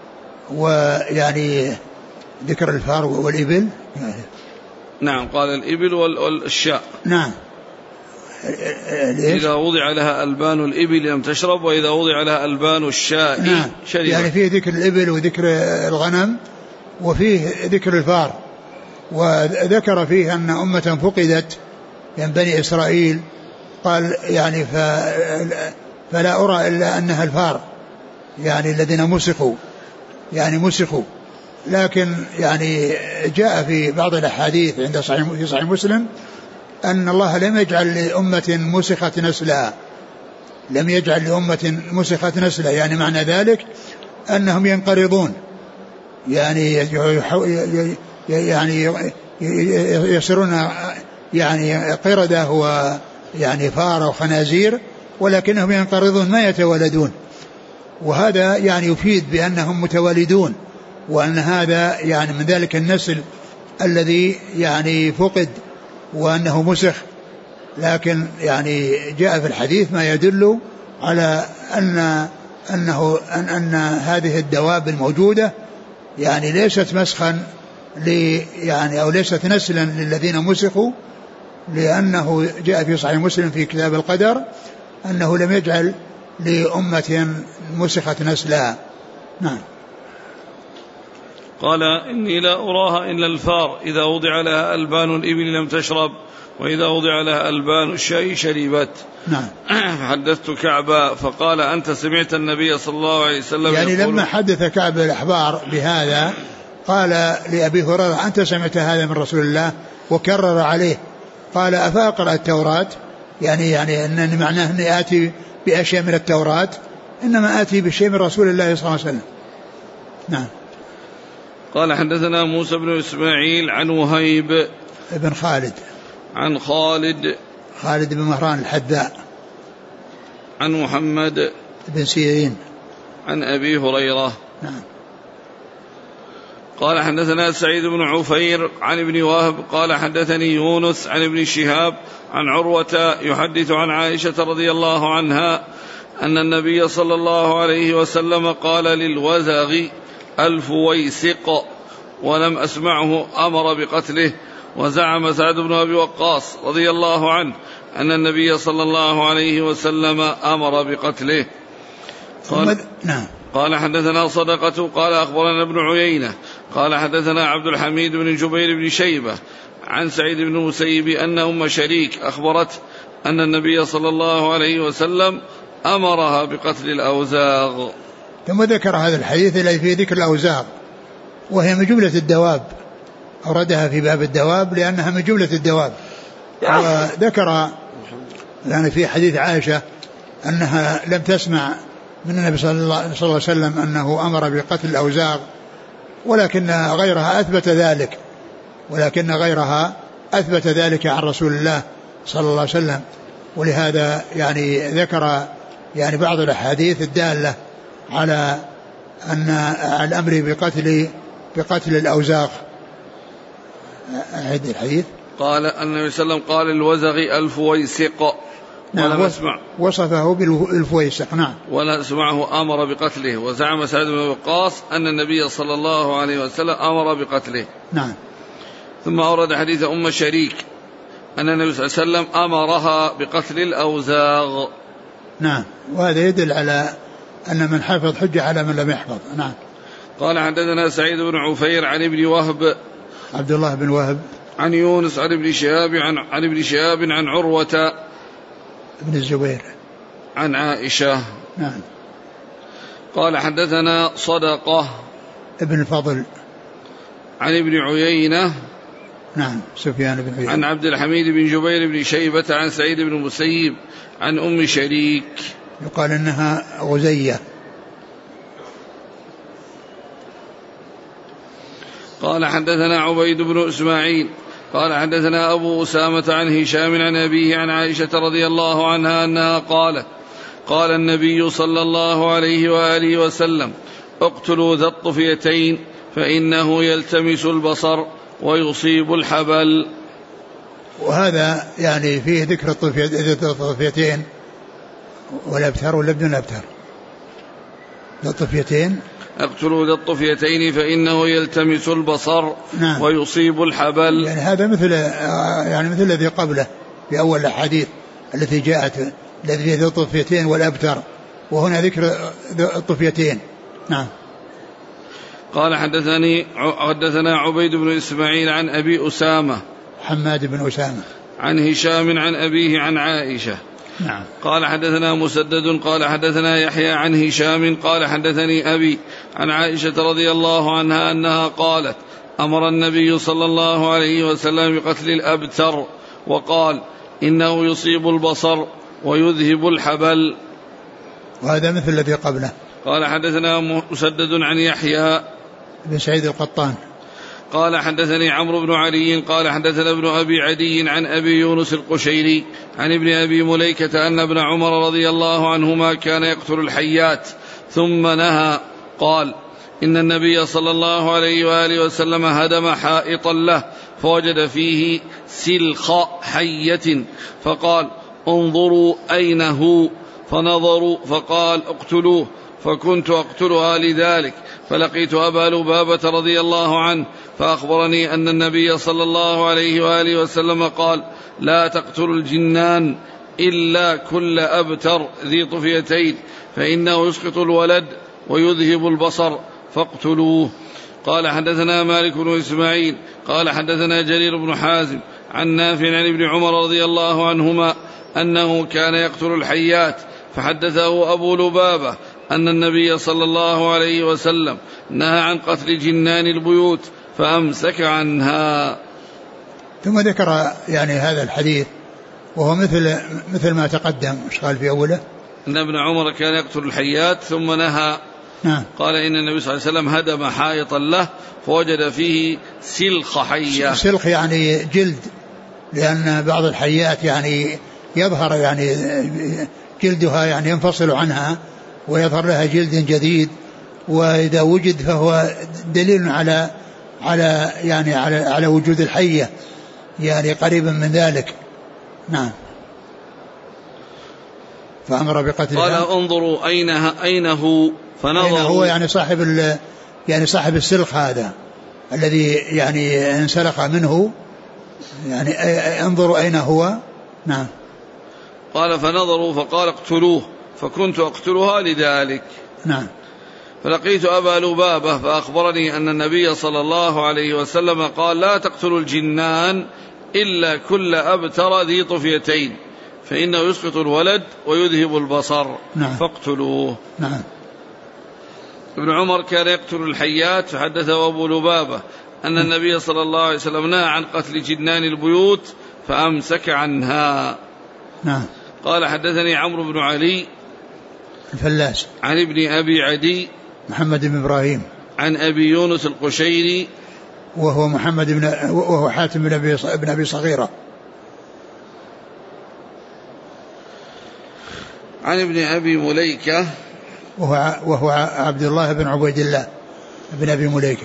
ويعني ذكر الفار والإبل. نعم. قال الإبل والشاء. نعم. إذا وضع لها ألبان الإبل لم تشرب وإذا وضع لها ألبان الشاء نعم. شربت. يعني فيه ذكر الإبل وذكر الغنم وفيه ذكر الفار، وذكر فيه أن أمة فقدت من بني إسرائيل، قال يعني فلا أرى إلا أنها الفار، يعني الذين مسخوا. لكن يعني جاء في بعض الأحاديث عند في صحيح مسلم أن الله لم يجعل لأمة مسخت نسلا، يعني معنى ذلك أنهم ينقرضون، يعني يصيرون يعني قردة ويعني فار وخنازير، ولكنهم ينقرضون ما يتولدون. وهذا يعني يفيد بأنهم متوالدون، وأن هذا يعني من ذلك النسل الذي يعني فقد وأنه مسخ. لكن يعني جاء في الحديث ما يدل على أن هذه الدواب الموجودة يعني ليست مسخا يعني أو ليست نسلا للذين مسخوا، لأنه جاء في صحيح مسلم في كتاب القدر أنه لم يجعل لأمة مسخت نسلا. نعم. قال إني لا أراها إلا الفار إذا وضع لها ألبان الإبل لم تشرب، وإذا وضع لها ألبان الشاي شربت. نعم. حدثت كعبا فقال أنت سمعت النبي صلى الله عليه وسلم يعني لما حدث كعب الأحبار بهذا قال لأبي هريرة أنت سمعت هذا من رسول الله، وكرر عليه قال أفأقرأ التوراة، يعني أن معناه أني آتي بأشياء من التوراة، إنما آتي بشيء من رسول الله صلى الله عليه وسلم. نعم. قال حدثنا موسى بن إسماعيل عن وهيب ابن خالد عن خالد بن مهران الحذاء عن محمد بن سيرين عن أبي هريرة. نعم. قال حدثنا سعيد بن عفير عن ابن وهب قال حدثني يونس عن ابن شهاب عن عروة يحدث عن عائشة رضي الله عنها أن النبي صلى الله عليه وسلم قال للوزغ الفويسق ولم أسمعه أمر بقتله. وزعم سعد بن أبي وقاص رضي الله عنه أن النبي صلى الله عليه وسلم أمر بقتله. قال حدثنا صدقة قال أخبرنا ابن عيينة قال حدثنا عبد الحميد بن جبير بن شيبة عن سعيد بن المسيب أن أم شريك أخبرت أن النبي صلى الله عليه وسلم أمرها بقتل الأوزاغ. ثم ذكر هذا الحديث الذي فيه ذكر الأوزاغ، وهي من جملة الدواب، أوردها في باب الدواب لأنها من جملة الدواب. وذكر يعني في حديث عائشة أنها لم تسمع من النبي صلى الله عليه وسلم أنه أمر بقتل الأوزاغ، ولكن غيرها أثبت ذلك عن رسول الله صلى الله عليه وسلم. ولهذا يعني ذكر يعني بعض الأحاديث الدالة على أن الأمر بقتل الأوزاغ. أعد الحديث. قال النبي صلى الله عليه وسلم قال الوزغ الفويسق ولم أسمع وصفه بالفويسق. نعم. ولا أسمعه أمر بقتله. وزعم سعد بن وقاص أن النبي صلى الله عليه وسلم أمر بقتله. نعم. ثم أورد حديث أم شريك أن النبي صلى الله عليه وسلم أمرها بقتل الأوزاغ. نعم. وهذا يدل على أن من حفظ حجة على من لم يحفظ. نعم. قال حدثنا سعيد بن عفير عن ابن وهب عبد الله بن وهب عن يونس عن ابن شهاب عن ابن شهاب عن عروة بن الزبير عن عائشة. نعم. قال حدثنا صدقة ابن الفضل عن ابن عيينة. نعم. سفيان بن عيينة عن عبد الحميد بن جبير بن شيبة عن سعيد بن المسيب عن أم شريك يقال إنها غزية. قال حدثنا عبيد بن إسماعيل قال حدثنا أبو أسامة عن هشام عن أبيه عن عائشة رضي الله عنها أنها قالت قال النبي صلى الله عليه وآله وسلم اقتلوا ذا الطفيتين فإنه يلتمس البصر ويصيب الحبل. وهذا يعني فيه ذكر الطفيتين والأبتر ولا بدون الأبتر؟ ذا الطفيتين اقتلوا ذا الطفيتين فإنه يلتمس البصر. نعم. ويصيب الحبل. يعني هذا مثل الذي قبله في أول الحديث التي جاءت الذي فيه ذا الطفيتين والأبتر، وهنا ذكر الطفيتين. نعم. قال حدثنا عبيد بن إسماعيل عن أبي أسامة حماد بن أسامة عن هشام عن أبيه عن عائشة. نعم. قال حدثنا مسدد قال حدثنا يحيى عن هشام قال حدثني أبي عن عائشة رضي الله عنها أنها قالت أمر النبي صلى الله عليه وسلم بقتل الأبتر وقال إنه يصيب البصر ويذهب الحبل. وهذا مثل الذي قبله. قال حدثنا مسدد عن يحيى بن سعيد القطان قال حدثني عمرو بن علي قال حدثنا ابن أبي عدي عن أبي يونس القشيري عن ابن أبي مليكة أن ابن عمر رضي الله عنهما كان يقتل الحيات ثم نهى. قال: إن النبي صلى الله عليه وآله وسلم هدم حائطا له فوجد فيه سلخ حية فقال: انظروا أين هو؟ فنظروا فقال: اقتلوه. فكنت أقتلها لذلك، فلقيت أبا لبابة رضي الله عنه فأخبرني أن النبي صلى الله عليه وآله وسلم قال: لا تقتلوا الجنان إلا كل أبتر ذي طفيتين فإنه يسقط الولد ويذهب البصر فاقتلوه. قال: حدثنا مالك بن إسماعيل قال: حدثنا جرير بن حازم عن نافع عن ابن عمر رضي الله عنهما أنه كان يقتل الحيات، فحدثه أبو لبابة أن النبي صلى الله عليه وسلم نهى عن قتل جنان البيوت فأمسك عنها. ثم ذكر يعني هذا الحديث وهو مثل ما تقدم. ايش قال في أوله؟ أن ابن عمر كان يقتل الحيات ثم نهى. نعم. قال: إن النبي صلى الله عليه وسلم هدم حائطا له فوجد فيه سلخ حية. سلخ يعني جلد، لأن بعض الحيات يعني يظهر يعني جلدها يعني ينفصل عنها ويظهر لها جلد جديد، وإذا وجد فهو دليل على وجود الحية يعني قريبا من ذلك. نعم. فأمر بقتلها. قال: انظروا أين هو؟ فنظروا. أين هو يعني صاحب السلخ هذا الذي يعني انسلخ منه، يعني انظروا أين هو. نعم. قال: فنظروا فقال: اقتلوه. فكنت أقتلها لذلك. نعم. فلقيت أبا لبابة فأخبرني أن النبي صلى الله عليه وسلم قال: لا تقتلوا الجنان إلا كل أبتر ذي طفيتين فإنه يسقط الولد ويذهب البصر. نعم. فاقتلوه. نعم. ابن عمر كان يقتل الحيات، فحدثه أبو لبابة أن النبي صلى الله عليه وسلم نهى عن قتل جنان البيوت فأمسك عنها. نعم. قال: حدثني عمرو بن علي الفلاس عن ابن أبي عدي محمد بن إبراهيم عن أبي يونس القشيري وهو حاتم بن أبي صغيرة عن ابن أبي مليكة وهو عبد الله بن عبيد الله بن أبي مليكة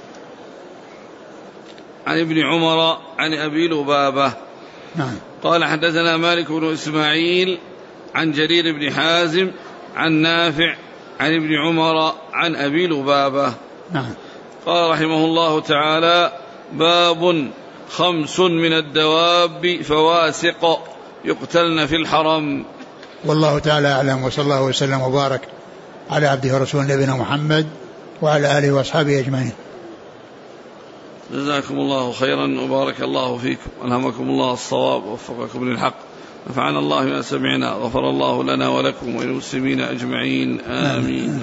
عن ابن عمر عن أبي لبابة. نعم. قال: حدثنا مالك بن إسماعيل عن جرير بن حازم عن نافع عن ابن عمر عن أبي لبابة. نعم. قال رحمه الله تعالى: باب 5 من الدواب فواسق يقتلن في الحرم. والله تعالى أعلم، وصلى الله وسلم وبارك على عبده ورسوله نبينا محمد وعلى آله وأصحابه أجمعين. جزاكم الله خيرا وبارك الله فيكم، ألهمكم الله الصواب ووفقكم للحق، نفعنا الله ما سمعنا، غفر الله لنا ولكم وللمسلمين أجمعين، آمين.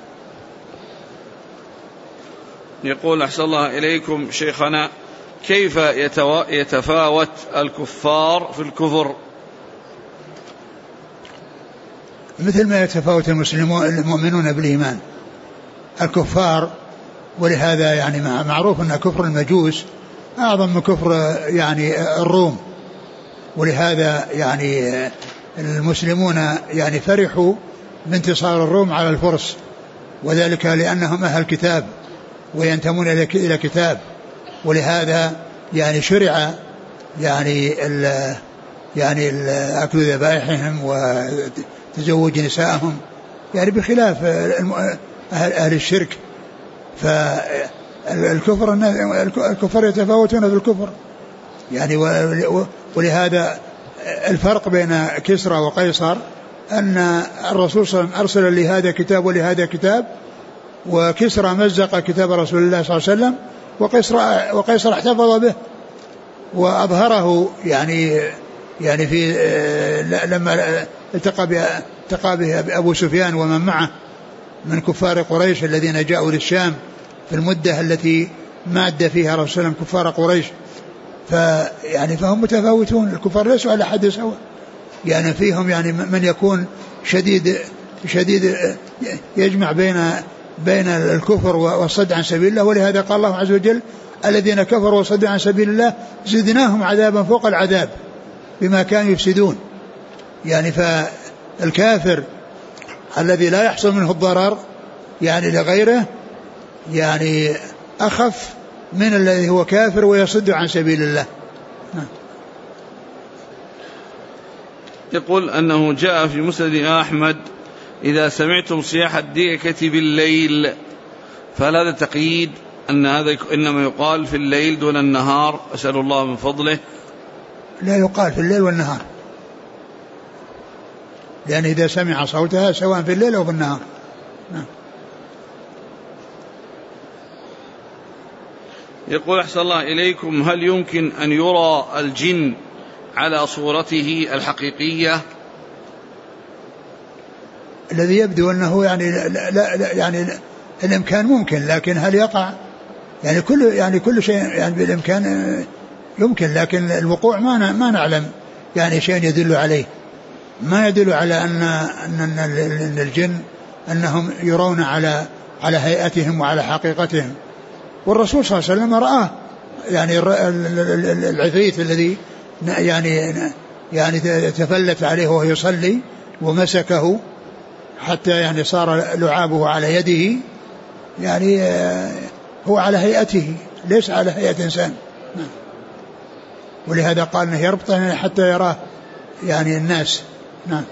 يقول: أحسن الله إليكم شيخنا، كيف يتفاوت الكفار في الكفر؟ مثل ما يتفاوت المؤمنون بالإيمان الكفار، ولهذا يعني معروف أن كفر المجوس أعظم من كفر يعني الروم، ولهذا يعني المسلمون يعني فرحوا بانتصار الروم على الفرس، وذلك لأنهم أهل كتاب وينتمون إلى كتاب، ولهذا يعني شرع يعني أكل ذبائحهم وتزوج نسائهم يعني بخلاف أهل الشرك. فالكفر يتفاوتون في الكفر يعني، ولهذا الفرق بين كسرى وقيصر أن الرسول صلى الله عليه وسلم أرسل لهذا كتاب ولهذا كتاب، وكسرى مزق كتاب رسول الله صلى الله عليه وسلم، وقيصر احتفظ به وأظهره يعني في لما التقى به أبو سفيان ومن معه من كفار قريش الذين جاءوا للشام في المدة التي ماد فيها رسول الله صلى الله عليه وسلم كفار قريش. فهم متفاوتون، الكفار ليسوا على حد سواء، يعني فيهم يعني من يكون شديد يجمع بين الكفر والصد عن سبيل الله، ولهذا قال الله عز وجل: الذين كفروا وصدوا عن سبيل الله زدناهم عذابا فوق العذاب بما كانوا يفسدون. يعني فالكافر الذي لا يحصل منه الضرر يعني لغيره يعني أخف من الذي هو كافر ويصد عن سبيل الله. يقول أنه جاء في مسند أحمد إذا سمعتم صياح الديكة بالليل، فهل هذا تقييد أن هذا إنما يقال في الليل دون النهار؟ أسأل الله من فضله. لا يقال في الليل والنهار، لأن إذا سمع صوتها سواء في الليل أو في النهار. يقول أحسن الله إليكم، هل يمكن أن يرى الجن على صورته الحقيقية؟ الذي يبدو أنه يعني لا يعني الإمكان ممكن، لكن هل يقع؟ يعني كل شيء يعني بالإمكان يمكن، لكن الوقوع ما نعلم يعني شيء يدل عليه، ما يدل على أن الجن أنهم يرون على هيئتهم وعلى حقيقتهم. والرسول صلى الله عليه وسلم رآه يعني العفريت الذي يعني تفلت عليه وهو يصلي ومسكه حتى يعني صار لعابه على يده، يعني هو على هيئته ليس على هيئة إنسان. ولهذا قال انه يربطه حتى يراه يعني الناس. نعم.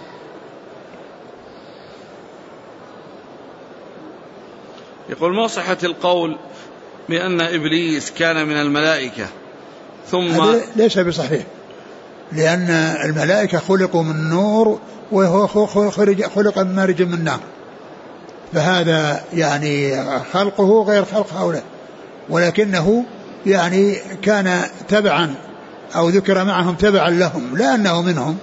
يقول ما صحة القول بأن إبليس كان من الملائكة ثم ليس بصحيح، لأن الملائكة خلقوا من نور وهو خلق من مارج من نار، فهذا يعني خلقه غير خلق هؤلاء، ولكنه يعني كان تبعا أو ذكر معهم تبعا لهم لا أنه منهم،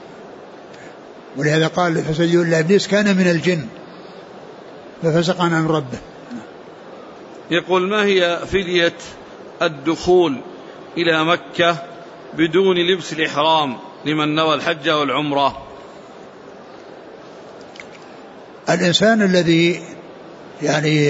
ولهذا قال فسجدوا إلا إبليس كان من الجن ففسق عن ربه. يقول ما هي فدية الدخول إلى مكة بدون لبس الإحرام لمن نوى الحج والعمرة؟ الإنسان الذي يعني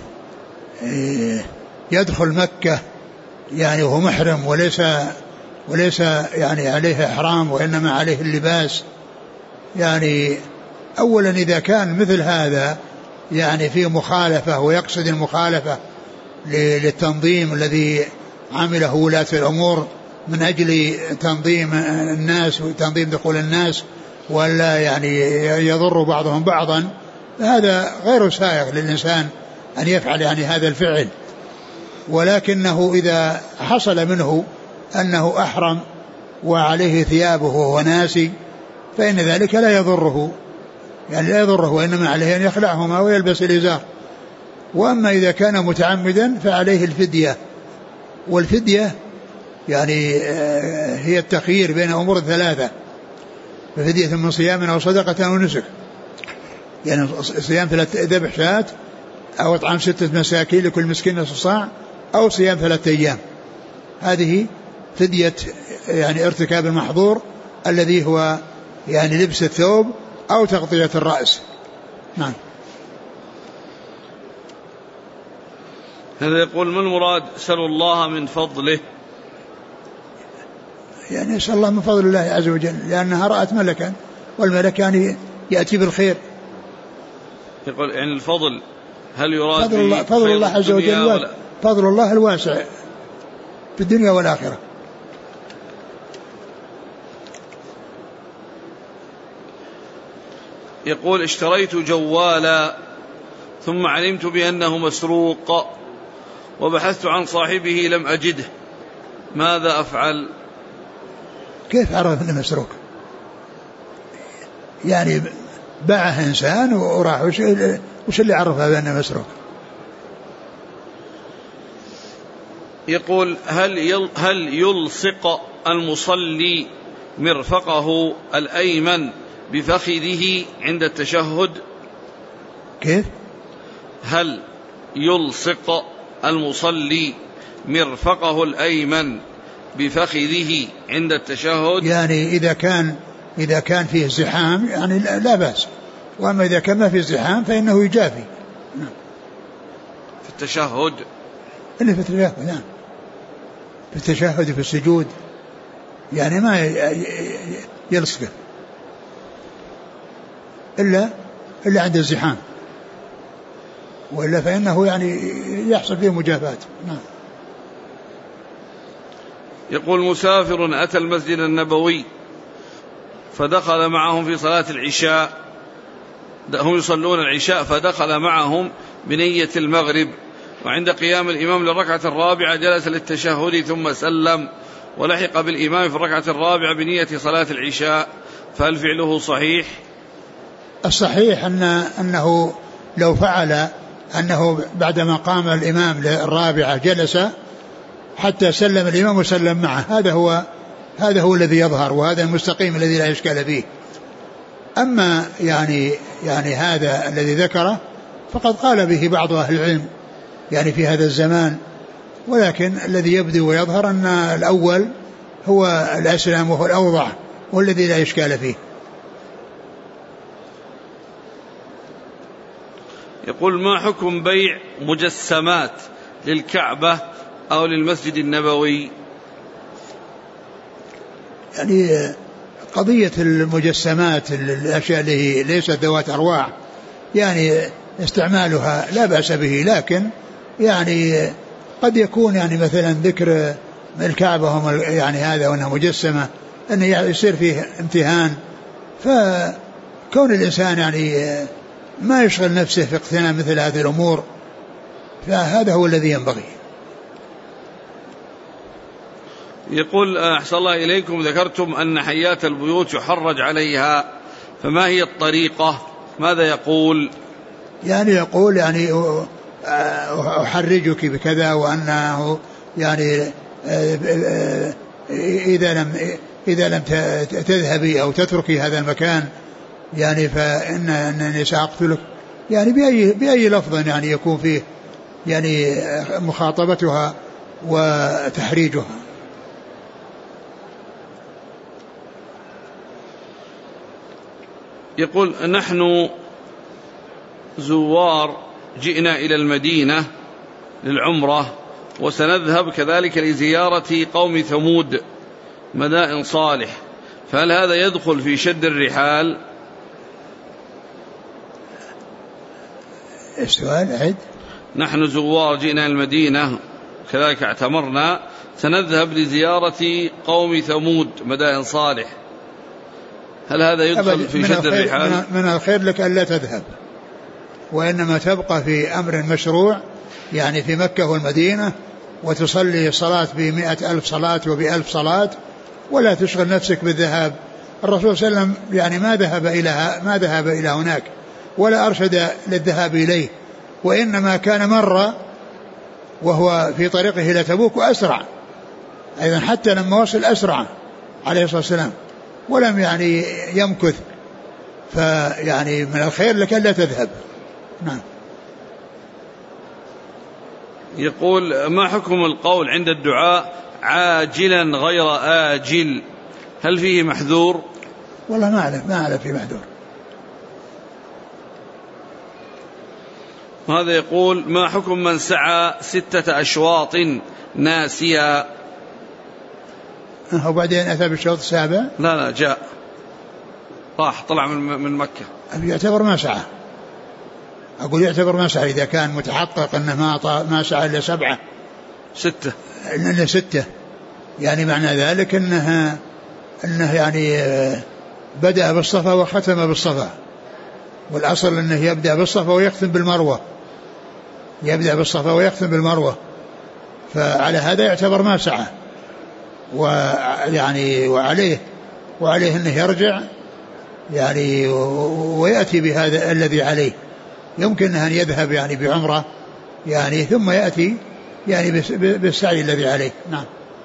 يدخل مكة يعني وهو محرم وليس يعني عليه إحرام وإنما عليه اللباس، يعني أولا إذا كان مثل هذا يعني في مخالفة ويقصد المخالفة للتنظيم الذي عمله ولاة الأمور من أجل تنظيم الناس وتنظيم دخول الناس ولا يعني يضر بعضهم بعضا، هذا غير سائغ للإنسان أن يفعل يعني هذا الفعل. ولكنه إذا حصل منه أنه أحرم وعليه ثيابه وهو ناسي فإن ذلك لا يضره، يعني لا يضره، وإنما عليه أن يخلعهما ويلبس الإزار. وأما إذا كان متعمدا فعليه الفدية، والفدية يعني هي التخيير بين أمور ثلاثة، ففدية من صيام أو صدقة أو نسك، يعني صيام 3 ذبح شاة أو إطعام 6 مساكين لكل مسكين نصف صاع أو صيام 3 أيام. هذه فدية يعني ارتكاب المحظور الذي هو يعني لبس الثوب أو تغطية الرأس. نعم. هذا يقول ما المراد سأل الله من فضله؟ يعني يسأل الله من فضل الله عز وجل لأنها رأت ملكا والملك يعني يأتي بالخير. يقول يعني الفضل هل يراد فضل الله عز وجل فضل الله الواسع في الدنيا والآخرة. يقول اشتريت جوالا ثم علمت بأنه مسروق وبحثت عن صاحبه لم أجده، ماذا أفعل؟ كيف عرف أنه مسروق؟ يعني باعه إنسان وراح، وش اللي عرفه بأنه مسروق؟ يقول هل يلصق المصلي مرفقه الأيمن بفخذه عند التشهد؟ كيف؟ هل يلصق المصلي مرفقه الأيمن بفخذه عند التشهد؟ يعني إذا كان فيه زحام يعني لا بأس، وأما إذا كان ما فيه زحام فإنه يجافي. في التشهد إلا في التشهد، نعم، في التشهد في السجود يعني ما يلصقه إلا إلا عند الزحام، وإلا فإنه يعني يحصل فيه مجافات. نعم. يقول مسافر أتى المسجد النبوي فدخل معهم في صلاة العشاء، هم يصلون العشاء، فدخل معهم بنية المغرب، وعند قيام الإمام للركعة الرابعة جلس للتشهد ثم سلم، ولحق بالإمام في الركعة الرابعة بنية صلاة العشاء، فهل فعله صحيح؟ الصحيح أنه لو فعل أنه بعدما قام الإمام للرابعة جلس حتى سلم الإمام وسلم معه، هذا هو الذي يظهر، وهذا المستقيم الذي لا إشكال فيه. أما يعني هذا الذي ذكره فقد قال به بعض أهل العلم يعني في هذا الزمان، ولكن الذي يبدو ويظهر أن الأول هو الأسلم وهو الأوضح والذي لا إشكال فيه. يقول ما حكم بيع مجسمات للكعبة أو للمسجد النبوي؟ يعني قضية المجسمات الأشياء اللي ليست ذوات أرواح يعني استعمالها لا بأس به، لكن يعني قد يكون يعني مثلا ذكر الكعبة يعني هذا وأنها مجسمة أن يصير فيه امتهان، فكون الإنسان يعني ما يشغل نفسه في اقتناء مثل هذه الأمور فهذا هو الذي ينبغي. يقول أحسن الله إليكم، ذكرتم أن حيات البيوت يحرج عليها، فما هي الطريقة؟ ماذا يقول؟ يعني يقول يعني أحرجك بكذا، وأنه يعني إذا لم تذهبي أو تتركي هذا المكان يعني فإنني سأقتلك، يعني بأي لفظ يعني يكون فيه يعني مخاطبتها وتحريجها. يقول نحن زوار جئنا إلى المدينة للعمرة، وسنذهب كذلك لزيارة قوم ثمود مدائن صالح، فهل هذا يدخل في شد الرحال؟ السؤال عد. نحن زوار جئنا المدينة كذلك اعتمرنا، سنذهب لزيارة قوم ثمود مدائن صالح، هل هذا يدخل في شد الرحال؟ من الخير لك ألا تذهب، وإنما تبقى في أمر مشروع يعني في مكة والمدينة، وتصلي صلاة ب100,000 صلاة وب1000 صلاة، ولا تشغل نفسك بالذهاب. الرسول صلى الله عليه وسلم يعني ما ذهب إلى هناك ولا أرشد للذهاب إليه، وإنما كان مرة وهو في طريقه إلى تبوك وأسرع أيضا، حتى لما وصل أسرع عليه الصلاة والسلام ولم يعني يمكث، فيعني من الخير لك ألا تذهب. نعم. يقول ما حكم القول عند الدعاء عاجلا غير آجل، هل فيه محذور؟ والله ما أعلم فيه محذور. وهذا يقول ما حكم من سعى 6 أشواط ناسيا؟ وبعدين أتى بالشوط السابع؟ لا جاء راح طلع من مكة، يعتبر ما سعى. أقول يعتبر ما سعى إذا كان متحقق أنه ما سعى إلا 7 إلا 6، يعني معنى ذلك أنه يعني بدأ بالصفا وختم بالصفا، والأصل أنه يبدأ بالصفا ويختم بالمروة، يبدأ بالصفا ويختم بالمروة، فعلى هذا يعتبر ما سعى، ويعني وعليه أنه يرجع يعني ويأتي بهذا الذي عليه. يمكن أن يذهب يعني بعمرة يعني ثم يأتي يعني بالسعي الذي عليه. نعم.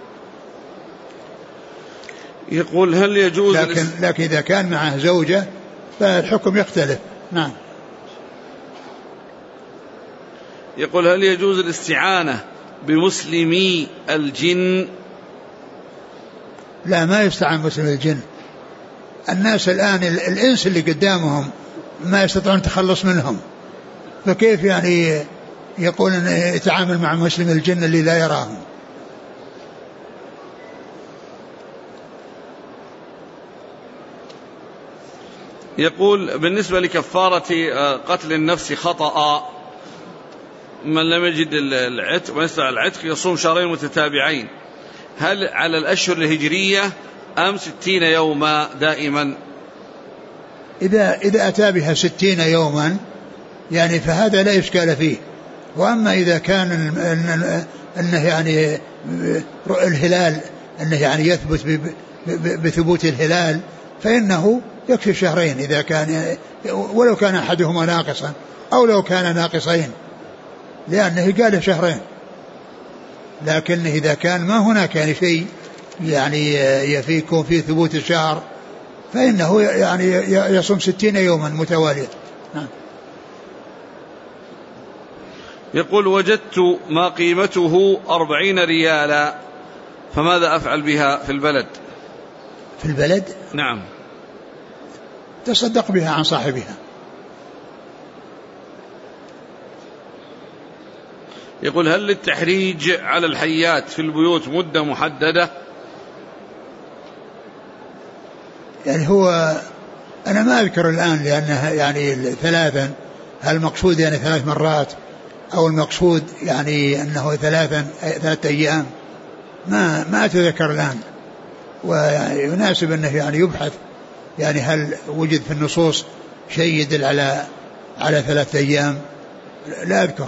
يقول هل يجوز لكن إذا كان معه زوجة فالحكم يختلف. نعم. يقول هل يجوز الاستعانة بمسلمي الجن؟ لا، ما يستعان مسلم الجن. الناس الآن الإنس اللي قدامهم ما يستطيعون التخلص منهم، فكيف يعني يقول أن يتعامل مع مسلم الجن اللي لا يراهم؟ يقول بالنسبة لكفارة قتل النفس خطأ، من لم يجد العتق ويستطيع العتق يصوم شهرين متتابعين، هل على الأشهر الهجرية أم 60 يوما دائما؟ إذا أتى بها 60 يوما يعني فهذا لا إشكال فيه. وأما إذا كان أنه يعني الهلال أنه يعني يثبت بثبوت الهلال فإنه يكفي شهرين إذا كان، ولو كان أحدهما ناقصا أو لو كان ناقصين، لأنه قال شهرين. لكن إذا كان ما هناك يعني شيء يعني يكون فيه ثبوت الشهر فإنه يعني يصوم 60 يوما متوالية. يقول وجدت ما قيمته 40 ريالا، فماذا أفعل بها في البلد؟ في البلد؟ نعم. تصدق بها عن صاحبها. يقول هل للتحريج على الحيات في البيوت مدة محددة؟ يعني هو أنا ما أذكر الآن لأنها يعني ثلاثا، هل المقصود يعني 3 مرات أو المقصود يعني أنه 3 أيام، ما أتذكر الآن. ويناسب أنه يعني يبحث يعني هل وجد في النصوص شيء يدل على 3 أيام، لا أذكر.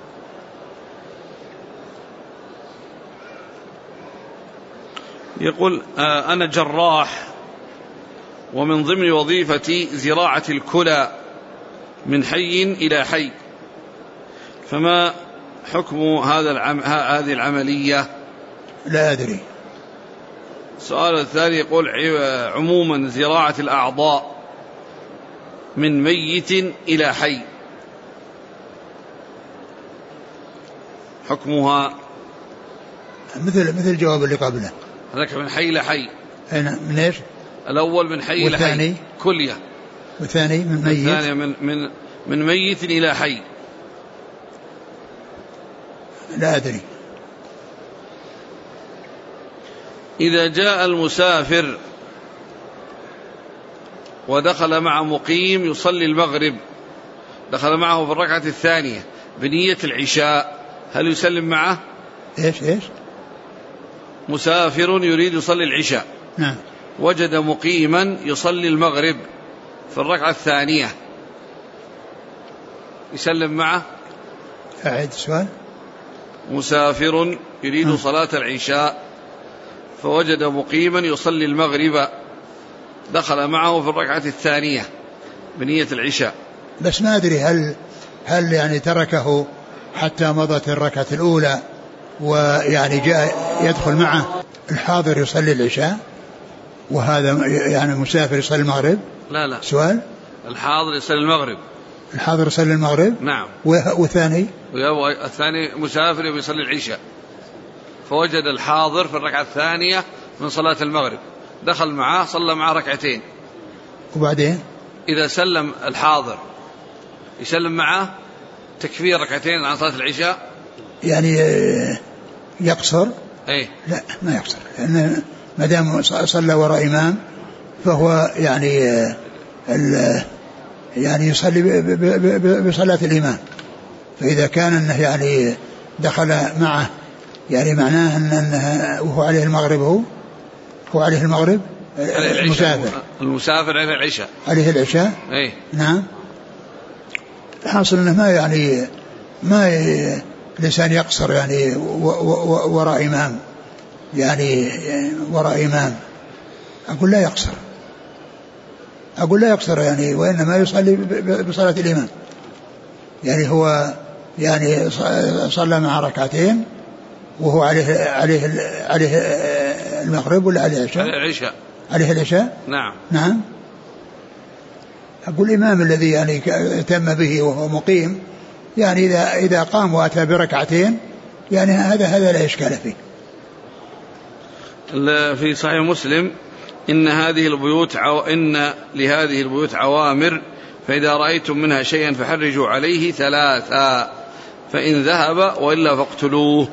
يقول أنا جراح ومن ضمن وظيفتي زراعة الكلى من حي إلى حي، فما حكم هذه العملية؟ لا أدري. السؤال الثاني يقول عموما زراعة الأعضاء من ميت إلى حي حكمها؟ مثل الجواب اللي قبله، هذاك من حي إلى حي. من إيش؟ الأول من حي إلى حي كلية، والثاني من ميت، والثاني من ميت إلى حي. لا أدري. إذا جاء المسافر ودخل مع مقيم يصلي المغرب، دخل معه في الركعة الثانية بنية العشاء، هل يسلم معه؟ إيش مسافر يريد يصلي العشاء، نعم، وجد مقيما يصلي المغرب في الركعة الثانية، يسلم معه؟ أعيد السؤال. مسافر يريد صلاة العشاء فوجد مقيما يصلي المغرب، دخل معه في الركعة الثانية بنية العشاء، بس ما أدري هل يعني تركه حتى مضت الركعة الأولى ويعني جاء يدخل معه الحاضر يصلي العشاء وهذا يعني المسافر يصلي المغرب؟ لا سؤال. الحاضر يصلي المغرب. الحاضر يصلي المغرب، نعم. والثاني مسافر يصلي العشاء، فوجد الحاضر في الركعة الثانية من صلاة المغرب، دخل معه صلى معه 2 ركعتين، وبعدين إذا سلم الحاضر يسلم معه تكفير 2 ركعتين عن صلاة العشاء، يعني يقصر؟ أي لا ما يقصر، لأن ما دام صلى وراء إمام فهو يعني يصلي بصلاة الإمام. فإذا كان أنه يعني دخل معه يعني معناه أنه وهو عليه المغرب، هو عليه المغرب، المسافر عليه العشاء، عليه العشاء. أي نعم. حاصل أنه ما الإنسان يقصر يعني وراء إمام، يعني وراء إمام، أقول لا يقصر يعني، وإنما يصلي بصلاة الإمام. يعني هو يعني صلى مع 2 ركعتين وهو عليه المغرب ولا عليه العشاء؟ عليه العشاء. نعم. أقول الإمام الذي يعني تم به وهو مقيم يعني إذا قام وأتى ب2 ركعتين يعني هذا لا إشكال فيه. في صحيح مسلم إن لهذه البيوت عوامر، فإذا رأيتم منها شيئا فحرجوا عليه 3، فإن ذهب وإلا فاقتلوه.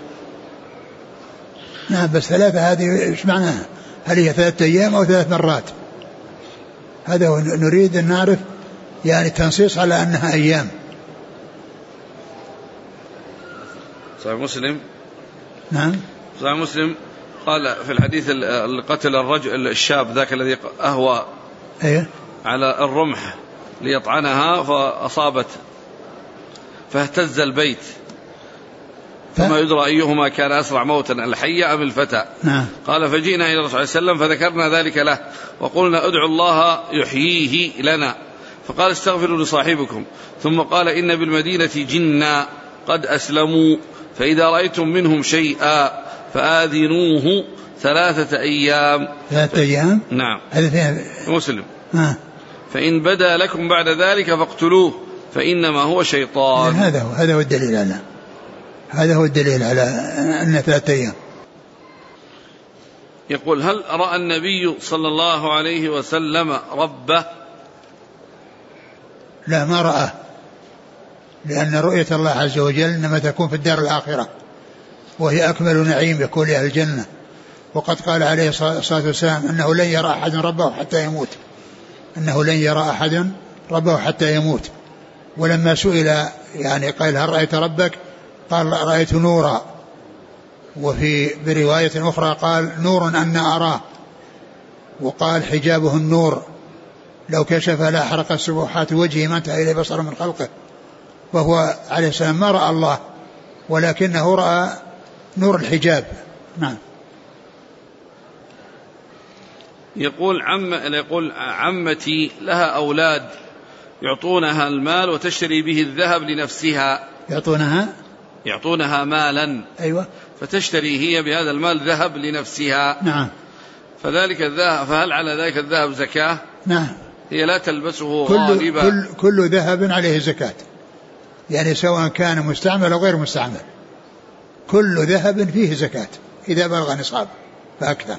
نعم، بس 3 هذه إيش معناها؟ هل هي 3 أيام أو 3 مرات؟ هذا هو نريد أن نعرف يعني تنصيص على أنها أيام. صحيح مسلم. نعم صحيح مسلم قال في الحديث قتل الرجل الشاب ذاك الذي أهوى على الرمح ليطعنها فأصابت فاهتز البيت فما يدرى أيهما كان أسرع موتا الحي أم الفتى. نعم. قال فجئنا إلى الرسول صلى الله عليه وسلم فذكرنا ذلك له وقلنا ادعوا الله يحييه لنا فقال استغفروا لصاحبكم ثم قال إن بالمدينة جنا قد أسلموا فإذا رأيتم منهم شيئا فآذنوه 3 أيام. 3 أيام. نعم هذا فيها مسلم. فإن بدا لكم بعد ذلك فاقتلوه فإنما هو شيطان. هذا هو الدليل على هذا هو الدليل على أن 3 أيام. يقول هل رأى النبي صلى الله عليه وسلم ربه؟ لا ما رأى، لأن رؤية الله عز وجل إنما تكون في الدار الآخرة وهي أكمل نعيم يكون لأهل الجنة. وقد قال عليه الصلاة والسلام أنه لن يرى أحد ربه حتى يموت، أنه لن يرى أحد ربه حتى يموت. ولما سئل يعني قال هل رأيت ربك؟ قال رأيت نورا، وفي برواية أخرى قال نور أن أراه، وقال حجابه النور لو كشف لأحرق سبحات وجهه ما انتهى إليه بصر من خلقه. وهو عليه السلام ما رأى الله ولكنه رأى نور الحجاب. نعم. يقول عمتي لها أولاد يعطونها المال وتشتري به الذهب لنفسها. يعطونها مالا. أيوة. فتشتري هي بهذا المال ذهب لنفسها. نعم. فذلك الذهب فهل على ذلك الذهب زكاة؟ نعم. هي لا تلبسه غالبا. كل ذهب عليه زكاة، يعني سواء كان مستعمل أو غير مستعمل كل ذهب فيه زكاة إذا بلغ نصاب فأكثر.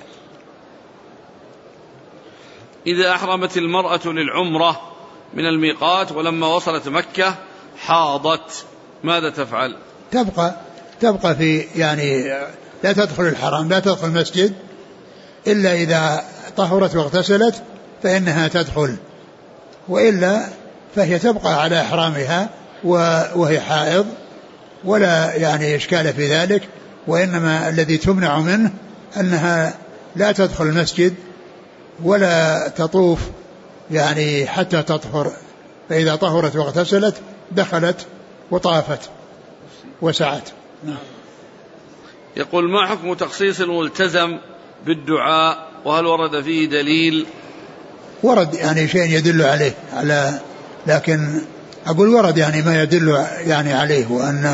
إذا أحرمت المرأة للعمرة من الميقات ولما وصلت مكة حاضت ماذا تفعل؟ تبقى في يعني لا تدخل الحرم، لا تدخل المسجد إلا إذا طهرت واغتسلت فإنها تدخل، وإلا فهي تبقى على إحرامها وهي حائض ولا يعني إشكال في ذلك. وإنما الذي تمنع منه أنها لا تدخل المسجد ولا تطوف يعني حتى تطهر، فإذا طهرت واغتسلت دخلت وطافت وسعت. يقول ما حكم تخصيص الملتزم بالدعاء وهل ورد فيه دليل؟ ورد يعني شيء يدل عليه لكن أقول ورد يعني ما يدل يعني عليه، وأن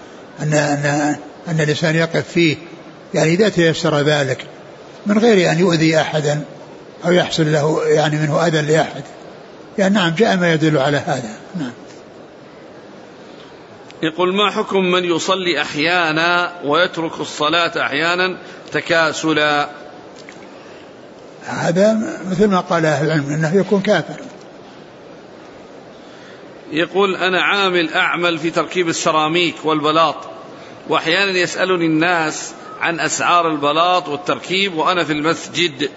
أن الإنسان يقف فيه يعني إذا تيسر ذلك من غير أن يؤذي أحدا أو يحصل له يعني منه أذى لأحد. يعني نعم جاء ما يدل على هذا. نعم. يقول ما حكم من يصلي أحيانا ويترك الصلاة أحيانا تكاسلا؟ هذا مثل ما قال أهل العلم أنه يكون كافر. يقول أنا عامل أعمل في تركيب السراميك والبلاط، وأحيانا يسألني الناس عن أسعار البلاط والتركيب وأنا في المسجد،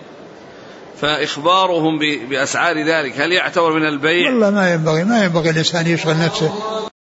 فإخبارهم بأسعار ذلك هل يعتبر من البيع؟ والله ما ينبغي الإنسان يشغل نفسه